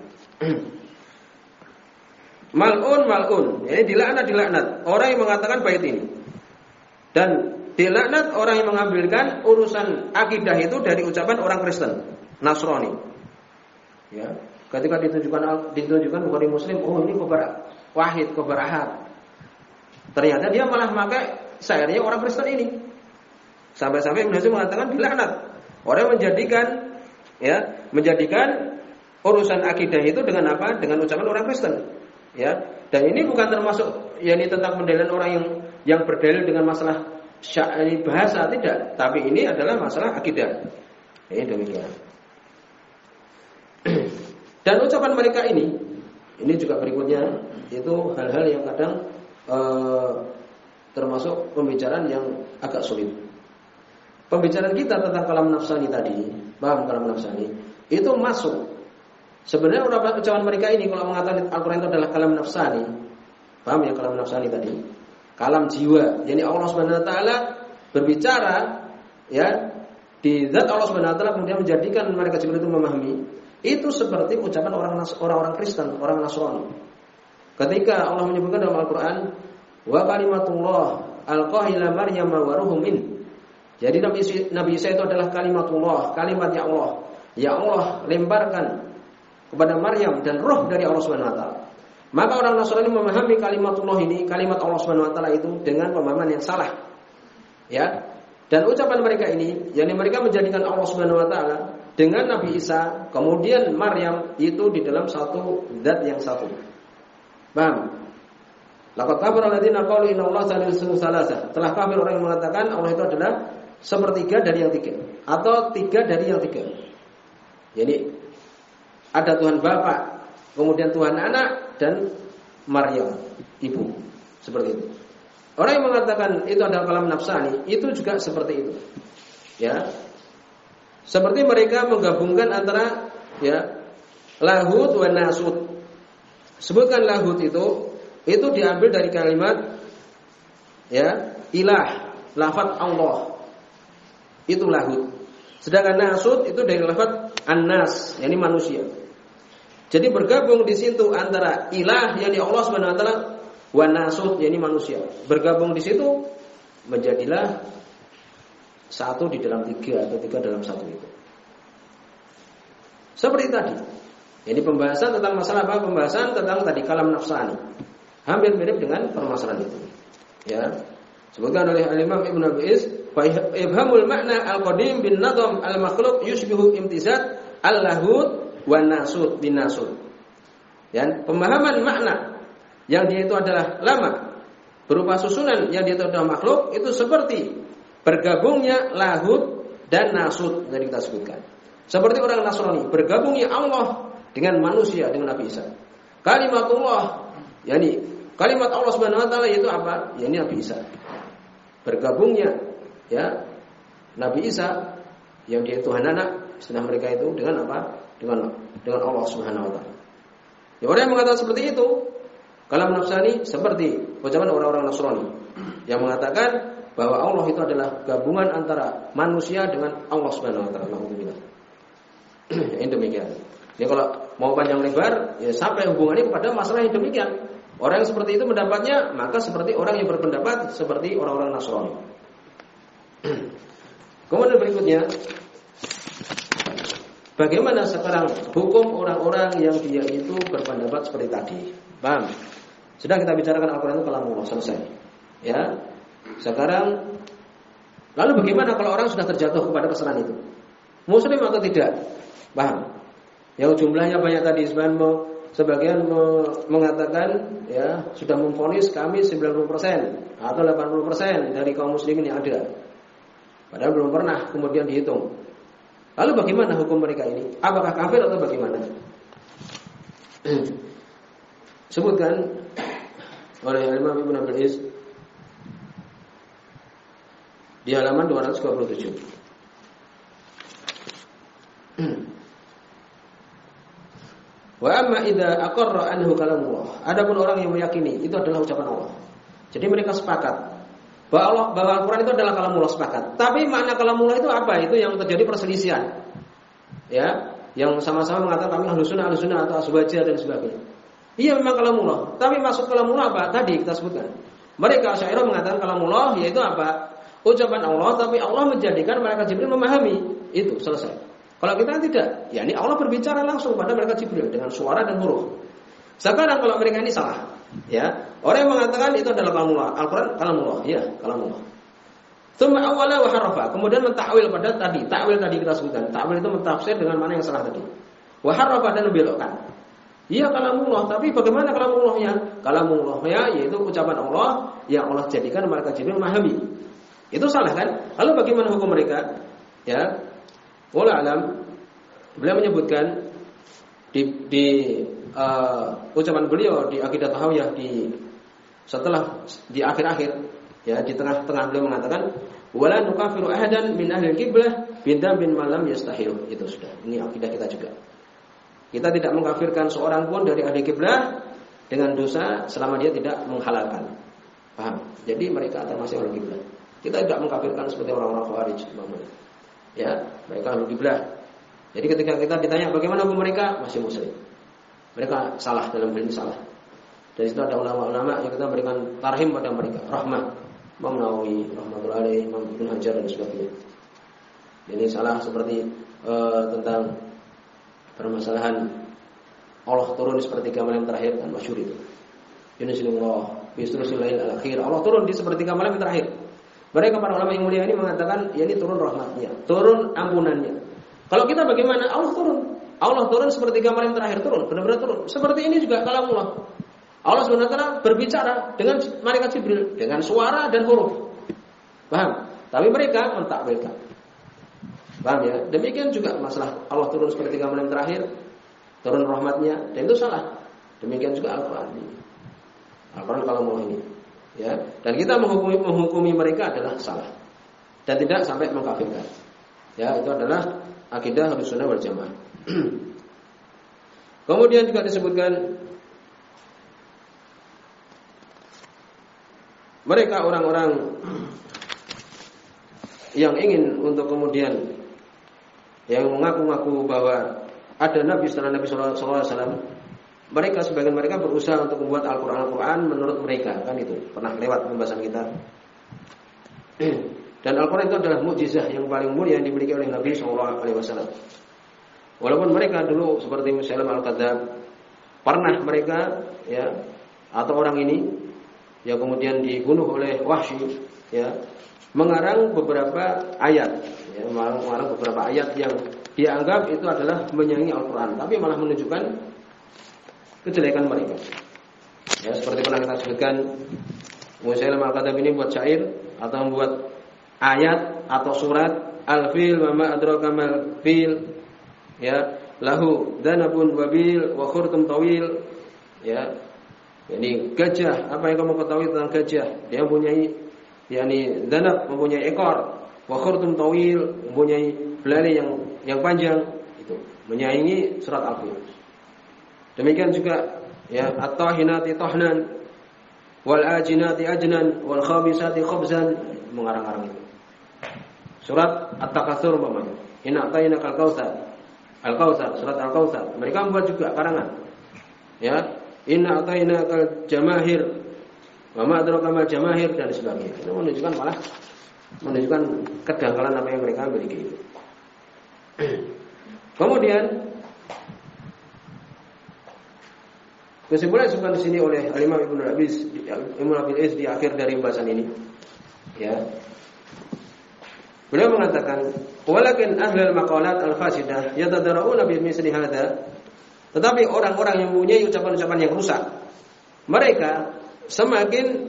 mal'un, ini dilaknat orang yang mengatakan bait ini. Dan dilaknat orang yang mengambilkan urusan akidah itu dari ucapan orang Kristen, Nasrani. Ya, ketika ditunjukkan Bukhari Muslim, oh ini khabar wahid, khabar ahad. Ternyata dia malah memakai syairnya orang Kristen ini. Sampai-sampai Ibnu Hazm mengatakan dilaknat orang yang menjadikan urusan akidah itu dengan apa? Dengan ucapan orang Kristen. Ya, dan ini bukan termasuk yakni tentang pendalilan orang yang berdalil dengan masalah syar'i bahasa, tidak, tapi ini adalah masalah akidah. Ini demikian. Dan ucapan mereka ini juga berikutnya itu hal-hal yang kadang termasuk pembicaraan yang agak sulit. Pembicaraan kita tentang kalam nafsani tadi, paham kalam nafsani, itu masuk. Sebenarnya ucapan mereka ini kalau mengatakan Al-Quran itu adalah kalam nafsani, paham ya kalam nafsani tadi? Kalam jiwa. Jadi Allah Subhanahu wa taala berbicara ya di zat Allah Subhanahu wa taala, kemudian menjadikan mereka Jibril itu memahami. Itu seperti ucapan orang-orang Kristen, orang Nasrani. Ketika Allah menyebutkan dalam Al-Quran, wa kalimatullah alqaha ila Maryam wa ruhum min. Jadi Nabi Isa itu adalah kalimatullah, kalimatnya Allah. Ya Allah lemparkan kepada Maryam dan roh dari Allah Subhanahu wa taala. Maka orang Nasrani memahami kalimatullah ini, kalimat Allah Subhanahu wa taala itu dengan pemahaman yang salah. Ya. Dan ucapan mereka ini, yakni mereka menjadikan Allah Subhanahu wa taala dengan Nabi Isa, kemudian Maryam itu di dalam satu zat yang satu. Paham? Laqad kafara alladziina qalu inna Allaha thalithu tsalatsa. Telah kafir orang yang mengatakan Allah itu adalah sepertiga dari yang tiga atau tiga dari yang tiga. Jadi ada Tuhan Bapa, kemudian Tuhan Anak dan Maryam ibu. Seperti itu. Orang yang mengatakan itu adalah kalam nafsani, itu juga seperti itu. Ya. Seperti mereka menggabungkan antara ya lahut wa nasut. Sebutkan lahut itu diambil dari kalimat ya ilah, lafaz Allah. Itu lahut. Sedangkan nasut itu dari lafaz an-nas, yakni manusia. Jadi bergabung di situ antara ilah yakni Allah Subhanahu wa taala wa nasut yakni manusia. Bergabung di situ menjadilah satu di dalam tiga atau tiga dalam satu itu. Seperti tadi. Ini pembahasan tentang masalah apa? Pembahasan tentang tadi kalam nafsani. Hampir mirip dengan permasalahan itu. Ya. Sebutkan oleh Al-Imam Ibnu Abbas, fa ibhamul makna al-qadim bin nadam al-makhluq yushbihu imtizat al-lahut wa nasut bin nasut. Ya, pemahaman makna yang dia itu adalah lama berupa susunan yang dia itu adalah makhluk itu seperti bergabungnya lahut dan nasut yang kita sebutkan. Seperti orang Nasrani bergabungnya Allah dengan manusia, dengan Nabi Isa. Kalimatullah, yakni kalimat Allah Subhanahu wa taala itu apa? Yakni Nabi Isa. Bergabungnya ya Nabi Isa yang dia Tuhan Anak, istilah mereka itu dengan apa? Dengan Allah Subhanahu wa taala. Ya, orang yang mengatakan seperti itu kalam nafsani seperti ucapan orang-orang Nasrani yang mengatakan bahwa Allah itu adalah gabungan antara manusia dengan Allah Subhanahu wa taala. Alhamdulillah. Ini demikian. Ya kalau mau panjang lebar, ya sampai hubungannya kepada masalah yang demikian. Orang yang seperti itu pendapatnya, maka seperti orang yang berpendapat seperti orang-orang Nasrani. Kemudian berikutnya, bagaimana sekarang hukum orang-orang yang dia itu berpendapat seperti tadi? Paham? Sudah kita bicarakan Al-Quran itu kalamullah, selesai. Ya. Sekarang, lalu bagaimana kalau orang sudah terjatuh kepada kesalahan itu? Muslim atau tidak? Paham? Yang jumlahnya banyak tadi, sebagian mengatakan ya sudah memvonis kami 90% atau 80% dari kaum muslimin yang ada. Padahal belum pernah kemudian dihitung. Lalu bagaimana hukum mereka ini? Apakah kafir atau bagaimana? Sebutkan oleh Imam Ibnu Abdul Aziz di halaman 227. Wa amma idza aqarra anhu kalamullah. Adapun orang yang meyakini itu adalah ucapan Allah. Jadi mereka sepakat bahwa Al-Qur'an itu adalah kalamullah, sepakat. Tapi makna kalamullah itu apa? Itu yang terjadi perselisihan. Ya, yang sama-sama mengatakan kami Ahlussunnah atau Asbajiyah dan sebagainya. Iya memang kalamullah, tapi maksud kalamullah apa? Tadi kita sebutkan. Mereka Asy'ariyah mengatakan kalamullah yaitu apa? Ucapan Allah, tapi Allah menjadikan malaikat Jibril memahami. Itu selesai. Kalau kita tidak, ya ini Allah berbicara langsung pada malaikat Jibril dengan suara dan huruf. Sekarang kalau mereka ini salah, ya orang yang mengatakan itu adalah kalamullah, Al-Quran kalamullah, ya kalamullah. Tsumma awwala wa harafa, kemudian mentakwil pada tadi, takwil tadi kita sebutkan. Takwil itu mentafsir dengan mana yang salah tadi. Wa harafa dan membelokkan. Iya kalamullah, tapi bagaimana kalamullahnya? Kalamullahnya yaitu ucapan Allah yang Allah jadikan malaikat Jibril memahami. Itu salah kan? Lalu bagaimana hukum mereka? Ya. Wallahu alam, beliau menyebutkan di ucapan beliau di Aqidah Tahawiyah setelah di akhir-akhir, ya di tengah-tengah beliau mengatakan wala nukafiru ahadan min ahli qiblah bindam bin malam yastahil. Itu sudah. Ini akidah kita juga. Kita tidak mengkafirkan seorang pun dari ahli qiblah dengan dosa selama dia tidak menghalalkan. Paham? Jadi mereka termasuk ahli qiblah. Kita tidak mengkafirkan seperti orang-orang Khawarij umpamanya. Ya, mereka ahli qiblah. Jadi ketika kita ditanya bagaimana hukum mereka, masih muslim. Mereka salah dalam hal ini salah. Dan itu ada ulama-ulama yang kita berikan tarhim pada mereka, rahmah. Imam Nawawi, rahmatullahi alaihi, Imam Ibnu Hajar dan sebagainya. Ini salah seperti tentang permasalahan Allah turun di sepertiga malam terakhir, kan masyhur itu. Yunus-Allah, bisrusil lail al-akhir. Allah turun di sepertiga malam terakhir. Mereka para ulama yang mulia ini mengatakan, ya ini turun rahmatnya, turun ampunannya. Kalau kita bagaimana? Allah turun sepertiga malam terakhir, turun, benar-benar turun. Seperti ini juga kalamullah. Allah SWT berbicara dengan malaikat Jibril dengan suara dan huruf. Paham? Tapi mereka mentakwilkan. Paham ya? Demikian juga masalah Allah turun sepertiga malam terakhir, turun rahmatnya, dan itu salah. Demikian juga Al-Quran ini. Al-Quran kalamullah ini. Ya, dan kita menghukumi mereka adalah salah dan tidak sampai mengkafirkan. Ya, itu adalah akidah Ahlussunnah wal Jamaah. Kemudian juga disebutkan mereka orang-orang yang ingin untuk kemudian yang mengaku-ngaku bahwa ada Nabi setelah Nabi sallallahu alaihi wasallam. Mereka sebagian mereka berusaha untuk membuat Al-Quran menurut mereka, kan itu pernah lewat pembahasan kita. Dan Al-Quran itu adalah mukjizah yang paling mulia yang dimiliki oleh Nabi SAW. Walaupun mereka dulu seperti Musailamah Al-Kadzdzab, pernah mereka ya atau orang ini yang kemudian dibunuh oleh Wahsy, ya mengarang beberapa ayat, ya, mengarang beberapa ayat yang dianggap itu adalah menyaingi Al-Quran, tapi malah menunjukkan kejelekan mereka. Ya, seperti pernah kita sebutkan, Musailamah Al-Kadzdzab ini buat syair atau membuat ayat atau surat al-fil wa ma adraka mal fil, ya lahu danabun wabil wa khurtum tawil, ya ini gajah, apa yang kamu ketahui tentang gajah? Dia mempunyai yakni danab, mempunyai ekor, wa khurtum tawil, mempunyai belalai yang panjang, itu menyaingi surat al-fil. Demikian juga ya at-tahinati tahnan wal ajinati ajnan wal khabisati khabzan, mengarang-arang itu. Surat At-Takatsur umpamanya. Inna a'tainakal kautsar. Al-Kautsar, surat Al-Kautsar. Mereka membuat juga karangan. Ya, inna a'tainakal jamahir. Wa ma adraka mal jamahir dan sebagainya. Itu menunjukkan kedangkalan apa yang mereka miliki itu. Kemudian kesimpulan disebutkan di sini oleh Imam Ibnu Abil Is di akhir dari pembahasan ini. Ya. Beliau mengatakan, "Walakin ahlul maqalat al-fasidah yatadarra'una bi misli hadza." Tetapi orang-orang yang mempunyai ucapan-ucapan yang rusak, mereka semakin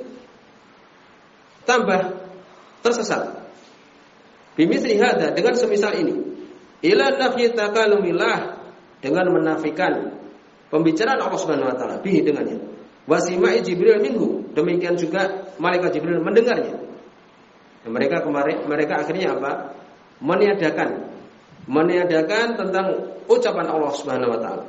tambah tersesat. Bi misli hadza, dengan semisal ini. Ila nafyi takalumillah, dengan menafikan pembicaraan Allah Subhanahu wa taala bihi dengannya. Wasima'i Jibril minhu, demikian juga malaikat Jibril mendengarnya. Mereka akhirnya apa? Meniadakan tentang ucapan Allah Subhanahu wa taala.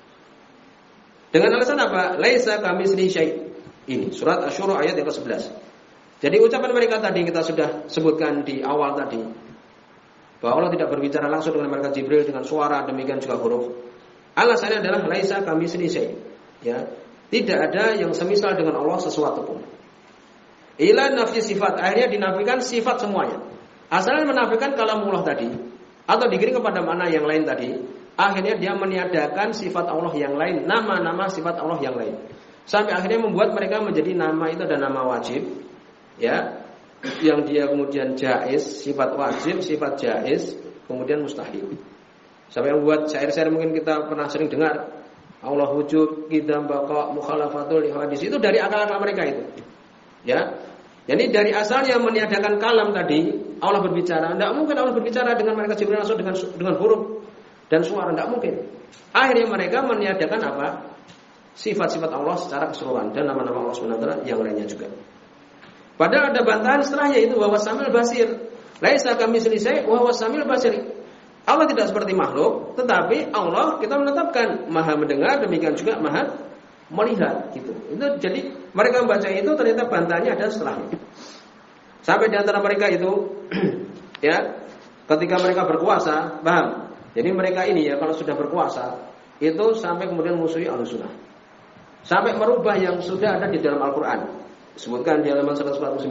Dengan alasan apa? Laisa kamitslihi syai'. Ini surat Asy-Syura ayat yang ke-11. Jadi ucapan mereka tadi kita sudah sebutkan di awal tadi, bahwa Allah tidak berbicara langsung dengan malaikat Jibril dengan suara, demikian juga huruf. Alasannya adalah laisa kamitslihi syai'. Ya, tidak ada yang semisal dengan Allah sesuatu pun. Ila nafsi sifat, akhirnya dinafikan sifat semuanya. Asalnya menafikan kalamullah tadi, atau digiring kepada makna yang lain tadi, akhirnya dia meniadakan sifat Allah yang lain, nama-nama sifat Allah yang lain. Sampai akhirnya membuat mereka menjadi nama itu ada nama wajib, ya, yang dia kemudian jaiz, sifat wajib, sifat jaiz, kemudian mustahil. Sampai membuat syair-syair mungkin kita pernah sering dengar, Allah wujud, qidam, baqa, mukhalafatul li hadis, itu dari akal-akal mereka itu. Ya. Jadi dari asalnya meniadakan kalam tadi, Allah berbicara, tidak mungkin Allah berbicara dengan malaikat Jibril langsung dengan huruf dan suara, tidak mungkin. Akhirnya mereka meniadakan apa? Sifat-sifat Allah secara keseluruhan dan nama-nama Allah Subhanahu wa taala yang lainnya juga. Padahal ada bantahan setelahnya itu bahwa Samil Basir. Laisa kamitslihi syai' wa huwa Samil Basir. Allah tidak seperti makhluk, tetapi Allah kita menetapkan Maha mendengar, demikian juga Maha melihat gitu. Itu jadi mereka membaca itu ternyata bantahannya ada setelahnya. Sampai di antara mereka itu ya, ketika mereka berkuasa, paham? Jadi mereka ini ya kalau sudah berkuasa itu sampai kemudian musuhi Ahlussunnah. Sampai merubah yang sudah ada di dalam Al-Qur'an. Disebutkan di halaman 149.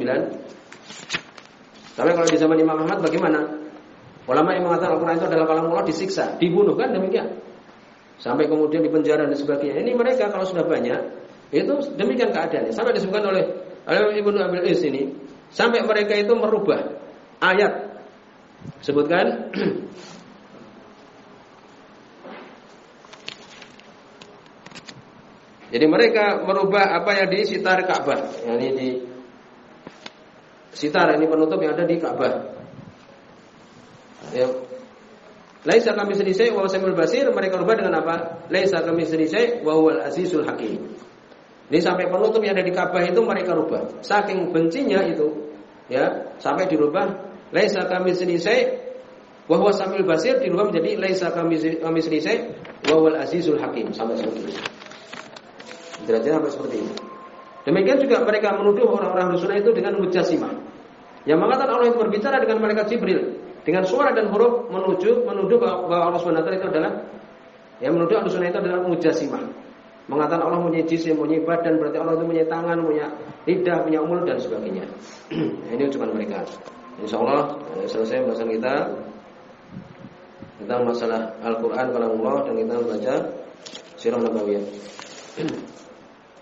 Sampai kalau di zaman Imam Ahmad bagaimana? Ulama yang mengatakan Al-Qur'an itu adalah kalamullah disiksa, dibunuh kan demikian. Sampai kemudian dipenjara dan sebagainya. Ini mereka kalau sudah banyak, itu demikian keadaannya. Sampai disebutkan oleh Ibnu Abil Is ini, sampai mereka itu merubah ayat. Sebutkan jadi mereka merubah apa yang di sitar Ka'bah. Ini di sitar, ini penutup yang ada di Ka'bah. Ya. Laisa kamitslihi syai' wa huwa Samiul Basir, mereka rubah dengan apa? Laisa kamitslihi syai' wa huwal Azizul Hakim. Ini sampai penutup yang ada di Ka'bah itu mereka rubah. Saking bencinya itu, ya, sampai dirubah laisa kamitslihi syai' wa huwa Samiul Basir dirubah menjadi laisa kamitslihi syai' wa huwal Azizul Hakim sampai seperti itu. Derajatnya sampai seperti ini. Demikian juga mereka menuduh orang-orang Ahlussunnah itu dengan mujassimah. Yang mengatakan Allah itu berbicara dengan malaikat Jibril dengan suara dan huruf, menuduh bahwa Allah Subhanahu wa taala itu adalah yang menuduh Ahlussunnah itu adalah mujassimah. Mengatakan Allah punya jisim, punya badan, berarti Allah itu punya tangan, punya lidah, punya mulut dan sebagainya. Ini ucapan mereka. Insyaallah selesai pembahasan kita tentang masalah Al-Qur'an kalamullah dan kita membaca Sirah Nabawiyah.